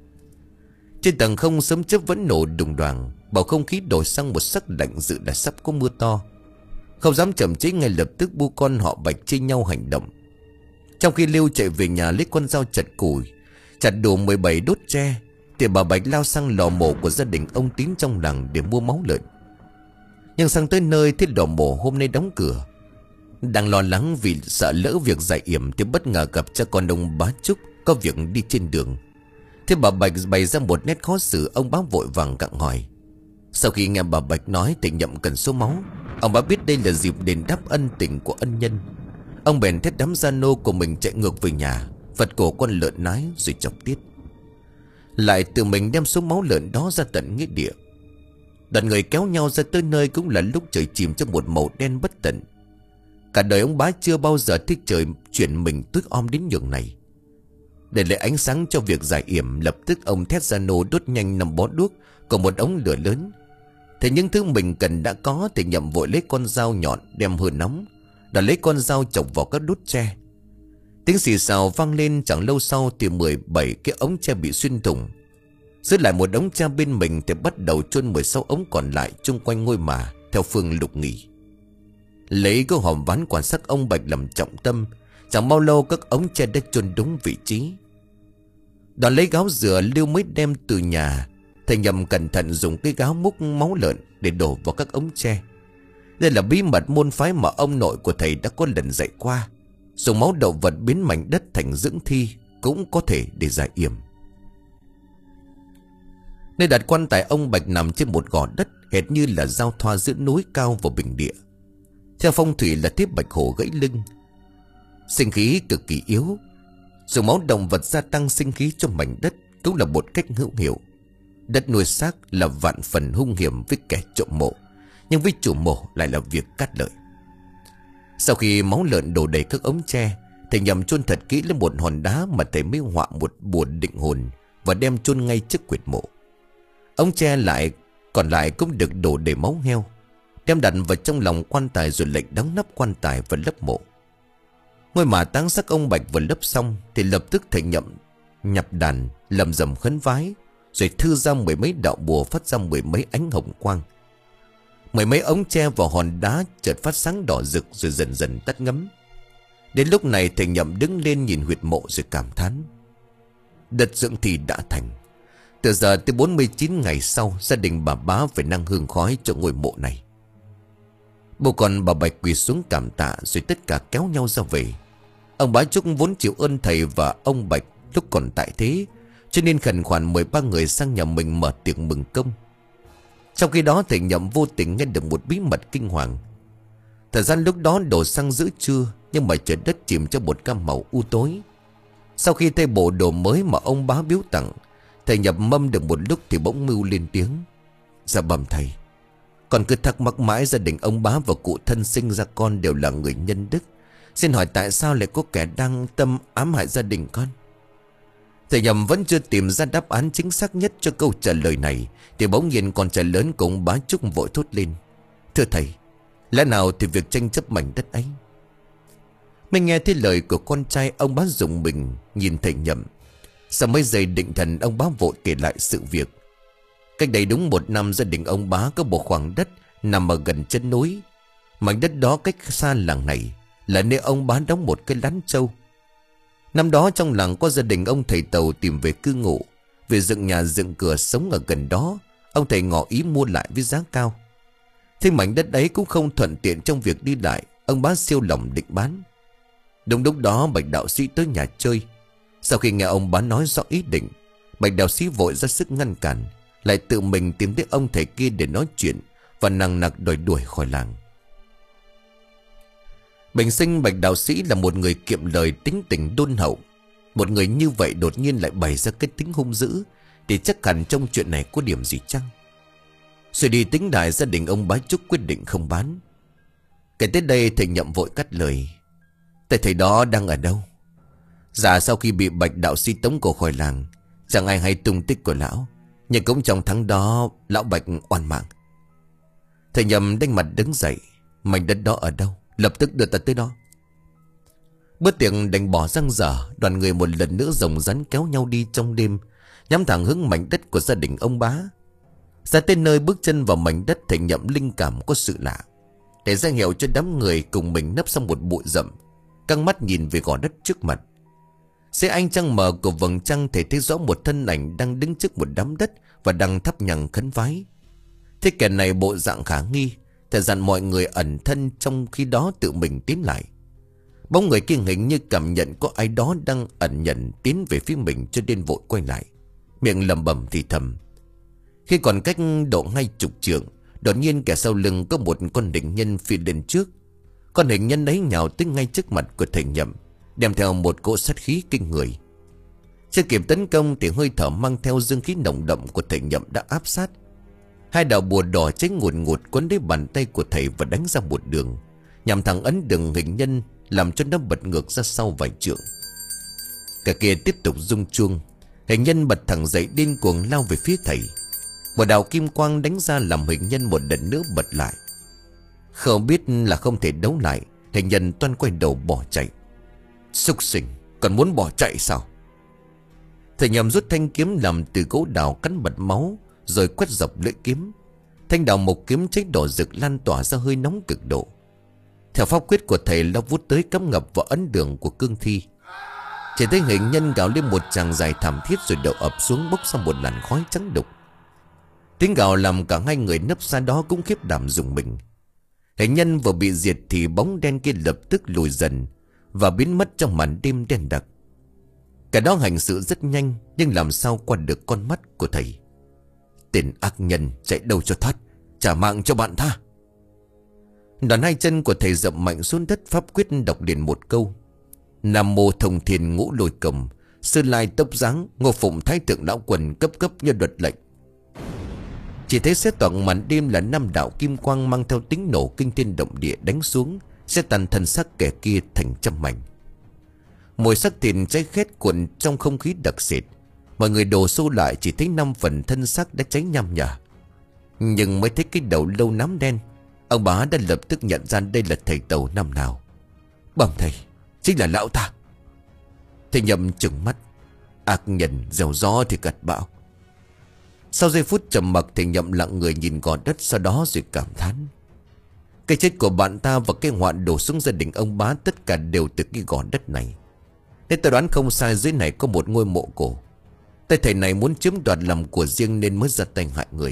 Trên tầng không sớm chớp vẫn nổ đùng đoàng, bầu không khí đổi sang một sắc lạnh dự là sắp có mưa to. Không dám chậm trễ, ngay lập tức bố con họ Bạch chia nhau hành động. Trong khi Lưu chạy về nhà lấy con dao chặt củi, chặt đủ mười bảy đốt tre, thì bà Bạch lao sang lò mổ của gia đình ông Tín trong làng để mua máu lợn. Nhưng sang tới nơi thì lò mổ hôm nay đóng cửa. Đang lo lắng vì sợ lỡ việc giải yểm thì bất ngờ gặp cha con ông Bá Trúc có việc đi trên đường. Thế bà Bạch bày ra một nét khó xử. Ông Bá vội vàng gặng hỏi. Sau khi nghe bà Bạch nói thầy Nhậm cần số máu, ông Bá biết đây là dịp đền đáp ân tình của ân nhân. Ông bèn thét đám gia nô của mình chạy ngược về nhà, vật cổ con lợn nái rồi chọc tiết. Lại tự mình đem số máu lợn đó ra tận nghĩa địa. Đoàn người kéo nhau ra tới nơi cũng là lúc trời chìm trong một màu đen bất tận. Cả đời ông Bá chưa bao giờ thích trời chuyển mình tối om đến nhường này. Để lại ánh sáng cho việc giải yểm, lập tức ông thét gia nô đốt nhanh năm bó đuốc cùng một ống lửa lớn. Thế những thứ mình cần đã có thì Nhậm vội lấy con dao nhọn đem hơ nóng, đã lấy con dao chọc vào các đốt tre. Tiếng xì xào vang lên, chẳng lâu sau thì mười bảy cái ống tre bị xuyên thủng. Giữ lại một ống tre bên mình thì bắt đầu chôn mười sáu ống còn lại chung quanh ngôi mả theo phương lục nghỉ. Lấy cái hòm ván quan sát ông Bạch làm trọng tâm, chẳng bao lâu các ống tre đã chôn đúng vị trí. Đoàn lấy gáo dừa Lưu mới đem từ nhà. Thầy Nhậm cẩn thận dùng cái gáo múc máu lợn để đổ vào các ống tre. Đây là bí mật môn phái mà ông nội của thầy đã có lần dạy qua. Dùng máu động vật biến mảnh đất thành dưỡng thi cũng có thể để giải yểm. Nơi đặt quan tài ông Bạch nằm trên một gò đất hệt như là giao thoa giữa núi cao và bình địa. Theo phong thủy là tiếp bạch hổ gãy lưng, sinh khí cực kỳ yếu. Dùng máu động vật gia tăng sinh khí cho mảnh đất cũng là một cách hữu hiệu. Đất nuôi xác là vạn phần hung hiểm với kẻ trộm mộ, nhưng với chủ mộ lại là việc cát lợi. Sau khi máu lợn đổ đầy các ống tre, thầy Nhậm chôn thật kỹ lên một hòn đá mà thầy mới họa một bùa định hồn và đem chôn ngay trước quyệt mộ. Ống tre lại còn lại cũng được đổ đầy máu heo, đem đặt vào trong lòng quan tài rồi lệnh đóng nắp quan tài và lấp mộ. Ngôi mả táng xác ông Bạch vừa lấp xong thì lập tức thầy Nhậm nhập đàn lầm rầm khấn vái, rồi thư ra mười mấy đạo bùa phát ra mười mấy ánh hồng quang. Mười mấy ống tre vào hòn đá chợt phát sáng đỏ rực rồi dần dần tắt ngấm. Đến lúc này thầy Nhậm đứng lên nhìn huyệt mộ rồi cảm thán: đất dưỡng thì đã thành. Từ giờ tới bốn mươi chín ngày sau, gia đình bà Bá phải năng hương khói cho ngôi mộ này. Bố con bà Bạch quỳ xuống cảm tạ rồi tất cả kéo nhau ra về. Ông Bá Trúc vốn chịu ơn thầy và ông Bạch lúc còn tại thế, cho nên khẩn khoản mời ba người sang nhà mình mở tiệc mừng công. Trong khi đó thầy Nhậm vô tình nghe được một bí mật kinh hoàng. Thời gian lúc đó đổ sang giữa trưa, nhưng mà trời đất chìm trong một cam màu u tối. Sau khi thay bộ đồ mới mà ông Bá biếu tặng, thầy nhập mâm được một lúc thì bỗng mưu lên tiếng: Dạ bẩm thầy, con cứ thắc mắc mãi gia đình ông Bá và cụ thân sinh ra con đều là người nhân đức. Xin hỏi tại sao lại có kẻ đang tâm ám hại gia đình con? Thầy nhầm vẫn chưa tìm ra đáp án chính xác nhất cho câu trả lời này, thì bỗng nhiên con trai lớn của ông Bá Trúc vội thốt lên: Thưa thầy, lẽ nào thì việc tranh chấp mảnh đất ấy? Mới nghe thấy lời của con trai, ông Bá rùng mình nhìn thầy Nhậm. Sau mấy giây định thần, ông Bá vội kể lại sự việc. Cách đây đúng một năm, gia đình ông Bá có một khoảng đất nằm ở gần chân núi. Mảnh đất đó cách xa làng này là nơi ông bá đóng một cái lán trâu. Năm đó trong làng có gia đình ông thầy Tàu tìm về cư ngụ. Vì dựng nhà dựng cửa sống ở gần đó, ông thầy ngỏ ý mua lại với giá cao. Thế mảnh đất ấy cũng không thuận tiện trong việc đi lại, ông bá siêu lòng định bán. Đúng lúc đó Bạch đạo sĩ tới nhà chơi. Sau khi nghe ông bá nói rõ ý định, Bạch đạo sĩ vội ra sức ngăn cản, lại tự mình tìm tới ông thầy kia để nói chuyện và nằng nặc đòi đuổi khỏi làng. Bình sinh Bạch đạo sĩ là một người kiệm lời, tính tình đôn hậu. Một người như vậy đột nhiên lại bày ra cái tính hung dữ, thì chắc hẳn trong chuyện này có điểm gì chăng? Rồi đi tính đại, gia đình ông bá Trúc quyết định không bán. Kể tới đây thầy Nhậm vội cắt lời: "Thầy thầy đó đang ở đâu?" Dạ sau khi bị Bạch đạo sĩ tống cổ khỏi làng, chẳng ai hay tung tích của lão. Nhưng cũng trong tháng đó lão Bạch oan mạng. Thầy Nhậm đanh mặt đứng dậy: "Mảnh đất đó ở đâu? Lập tức đưa ta tới đó." Bữa tiệc đành bỏ răng dở, đoàn người một lần nữa rồng rắn kéo nhau đi trong đêm, nhắm thẳng hướng mảnh đất của gia đình ông bá. Ra tới nơi bước chân vào mảnh đất, thầy Nhậm linh cảm có sự lạ. Để ra hiệu cho đám người cùng mình nấp sau một bụi rậm, căng mắt nhìn về gò đất trước mặt. Dưới ánh trăng mờ của vầng trăng, thầy thấy rõ một thân ảnh đang đứng trước một đám đất và đang thắp nhang khấn vái. Thế kẻ này bộ dạng khả nghi, thầy dặn mọi người ẩn thân, trong khi đó tự mình tiến lại. Bóng người kia hình như cảm nhận có ai đó đang ẩn nhận tiến về phía mình, cho nên vội quay lại, miệng lẩm bẩm thì thầm. Khi còn cách độ hai chục trượng, đột nhiên kẻ sau lưng có một con hình nhân phi lên trước. Con hình nhân ấy nhào tới ngay trước mặt của thầy Nhậm, đem theo một cỗ sát khí kinh người. Chưa kịp tấn công thì hơi thở mang theo dương khí nồng đậm của thầy Nhậm đã áp sát. Hai đạo bùa đỏ cháy ngùn ngụt quấn lấy bàn tay của thầy và đánh ra một đường, nhằm thẳng ấn đường hình nhân, làm cho nó bật ngược ra sau vài trượng. Cả kia tiếp tục rung chuông, hình nhân bật thẳng dậy điên cuồng lao về phía thầy. Một đạo kim quang đánh ra làm hình nhân một lần nữa bật lại. Không biết là không thể đấu lại, hình nhân toan quay đầu bỏ chạy. Súc sinh, còn muốn bỏ chạy sao? Thầy Nhậm rút thanh kiếm làm từ gỗ đào cắn bật máu, rồi quét dọc lưỡi kiếm. Thanh đào một kiếm cháy đỏ rực lan tỏa ra hơi nóng cực độ. Theo pháp quyết của thầy, lao vút tới cắm ngập vào ấn đường của cương thi. Chỉ thấy hình nhân gào lên một tràng dài thảm thiết, rồi đầu ập xuống bốc ra một làn khói trắng đục. Tiếng gào làm cả hai người nấp xa đó cũng khiếp đảm rùng mình. Hình nhân vừa bị diệt thì bóng đen kia lập tức lùi dần và biến mất trong màn đêm đen đặc. Cả đó hành sự rất nhanh, nhưng làm sao qua được con mắt của thầy. Tên ác nhân chạy đâu cho thoát, trả mạng cho bạn tha. Đoàn hai chân của thầy dậm mạnh xuống đất, pháp quyết đọc liền một câu: Nam mô Thông Thiên Ngũ Lôi Cầm, Sơn Lai Tốc Giáng, Ngô Phụng Thái Thượng Lão Quần, cấp cấp nhân luật lệnh. Chỉ thấy xét toàn màn đêm là năm đạo kim quang mang theo tính nổ kinh thiên động địa đánh xuống, sẽ tan thân xác kẻ kia thành trăm mảnh. Mùi xác thịt cháy khét cuộn trong không khí đặc sệt. Mọi người đổ xô lại, chỉ thấy năm phần thân xác đã cháy nham nhở. Nhưng mới thấy cái đầu lâu nám đen, ông bá đã lập tức nhận ra đây là thầy Tàu năm nào. Bẩm thầy, chính là lão ta. Thầy Nhậm trừng mắt: Ác nhân gieo gió thì gặt bão. Sau giây phút trầm mặc, thầy Nhậm lặng người nhìn gò đất, sau đó rồi cảm thán: Cái chết của bạn ta và cái hoạn đổ xuống gia đình ông bá, tất cả đều từ cái gò đất này. Nên tôi đoán không sai, dưới này có một ngôi mộ cổ. Tay thầy này muốn chiếm đoạt làm của riêng nên mới ra tay hại người.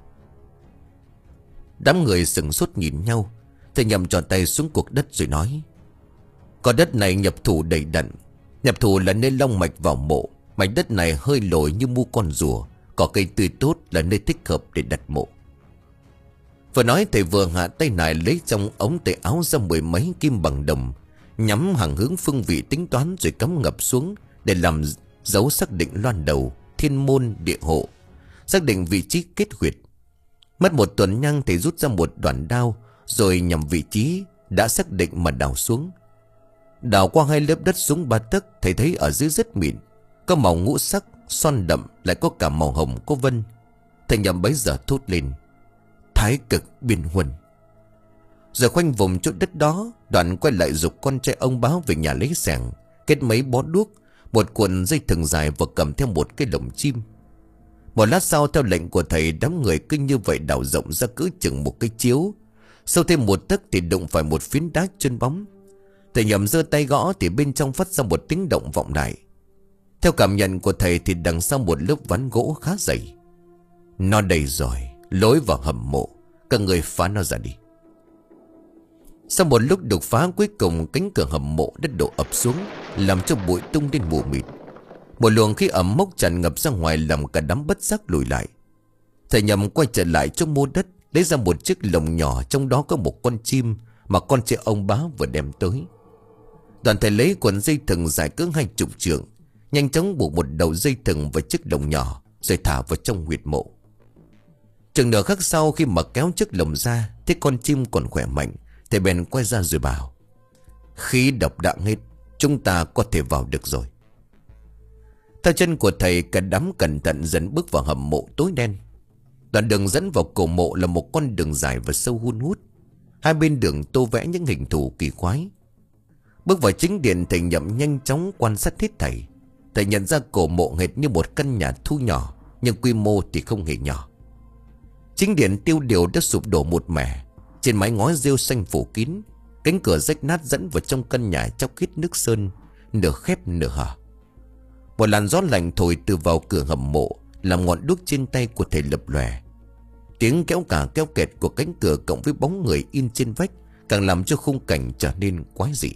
Đám người sừng sốt nhìn nhau. Thầy Nhậm tròn tay xuống cuộc đất rồi nói: Con đất này nhập thủ đầy đặn. Nhập thủ là nơi long mạch vào mộ. Mảnh đất này hơi lồi như mu con rùa, có cây tươi tốt là nơi thích hợp để đặt mộ. Vừa nói thầy vừa hạ tay nải lấy trong ống tay áo ra mười mấy kim bằng đồng, nhắm hàng hướng phương vị tính toán, rồi cắm ngập xuống để làm dấu xác định loan đầu, thiên môn, địa hộ, xác định vị trí kết huyệt. Mất một tuần nhang, thầy rút ra một đoạn đao, rồi nhằm vị trí đã xác định mà đào xuống. Đào qua hai lớp đất xuống ba tấc, thầy thấy ở dưới rất mịn, có màu ngũ sắc, son đậm, lại có cả màu hồng có vân. Thầy Nhậm bấy giờ thốt lên: Thái cực biên huân. Rồi khoanh vùng chỗ đất đó, đoạn quay lại giục con trai ông báo về nhà lấy xẻng, kết mấy bó đuốc, một cuộn dây thừng dài và cầm theo một cái lồng chim. Một lát sau, theo lệnh của thầy, đám người cứ như vậy đào rộng ra cỡ chừng một cái chiếu. Sâu thêm một tấc thì đụng phải một phiến đá chân bóng. Thầy Nhậm giơ tay gõ thì bên trong phát ra một tiếng động vọng lại. Theo cảm nhận của thầy thì đằng sau một lớp ván gỗ khá dày. Nó đầy rồi, lối vào hầm mộ. Các người phá nó ra đi. Sau một lúc đục phá, cuối cùng cánh cửa hầm mộ đã đổ ập xuống, làm cho bụi tung lên mù mịt. Một luồng khí ẩm mốc tràn ngập ra ngoài, làm cả đám bất giác lùi lại. Thầy Nhậm quay trở lại chỗ mô đất, lấy ra một chiếc lồng nhỏ, trong đó có một con chim mà con trai ông Bá vừa đem tới. Đoàn thầy lấy cuộn dây thừng dài cỡ hai chục trượng, nhanh chóng buộc một đầu dây thừng vào chiếc lồng nhỏ, rồi thả vào trong huyệt mộ. Chừng nửa khắc sau, khi mà kéo chiếc lồng ra, thấy con chim còn khỏe mạnh, thầy bèn quay ra rồi bảo: khí độc đã hết, chúng ta có thể vào được rồi. Theo chân của thầy, cả đám cẩn thận dần bước vào hầm mộ tối đen. Đoạn đường dẫn vào cổ mộ là một con đường dài và sâu hun hút. Hai bên đường tô vẽ những hình thù kỳ quái. Bước vào chính điện, thầy Nhậm nhanh chóng quan sát hết thảy. Thầy nhận ra cổ mộ hệt như một căn nhà thu nhỏ, nhưng quy mô thì không hề nhỏ. Chính điện tiêu điều đã sụp đổ một mẻ. Trên mái ngói rêu xanh phủ kín. Cánh cửa rách nát dẫn vào trong căn nhà chóc khít nước sơn, nửa khép nửa hở. Một làn gió lạnh thổi từ vào cửa hầm mộ, làm ngọn đuốc trên tay của thầy lập lòe. Tiếng kéo cả kéo kẹt của cánh cửa cộng với bóng người in trên vách càng làm cho khung cảnh trở nên quái dị.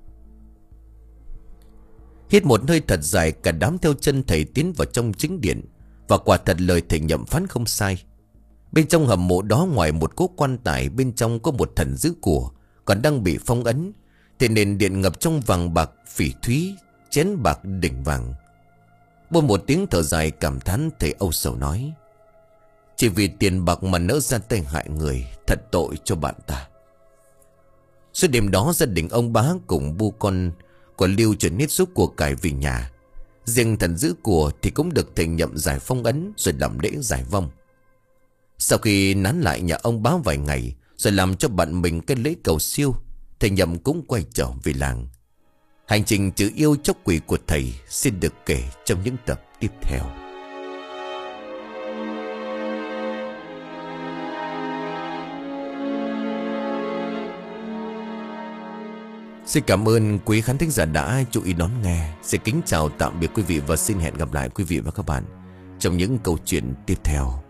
Hít một hơi thật dài, cả đám theo chân thầy tiến vào trong chính điện. Và quả thật lời thầy Nhậm phán không sai. Bên trong hầm mộ đó, ngoài một cố quan tài, bên trong có một thần giữ của còn đang bị phong ấn. Thế nên điện ngập trong vàng bạc phỉ thúy, chén bạc đỉnh vàng. Buông một tiếng thở dài cảm thán, thầy âu sầu nói: chỉ vì tiền bạc mà nỡ ra tay hại người, thật tội cho bạn ta. Suốt đêm đó, gia đình ông Bá cùng bu con của Lưu chuyển hết số của cải về nhà. Riêng thần giữ của thì cũng được thầy Nhậm giải phong ấn, rồi làm lễ giải vong. Sau khi nán lại nhà ông Bá vài ngày, rồi làm cho bạn mình cái lễ cầu siêu, thầy Nhậm cũng quay trở về làng. Hành trình trừ yêu chóc quỷ của thầy xin được kể trong những tập tiếp theo. Xin cảm ơn quý khán thính giả đã chú ý đón nghe. Xin kính chào tạm biệt quý vị và xin hẹn gặp lại quý vị và các bạn trong những câu chuyện tiếp theo.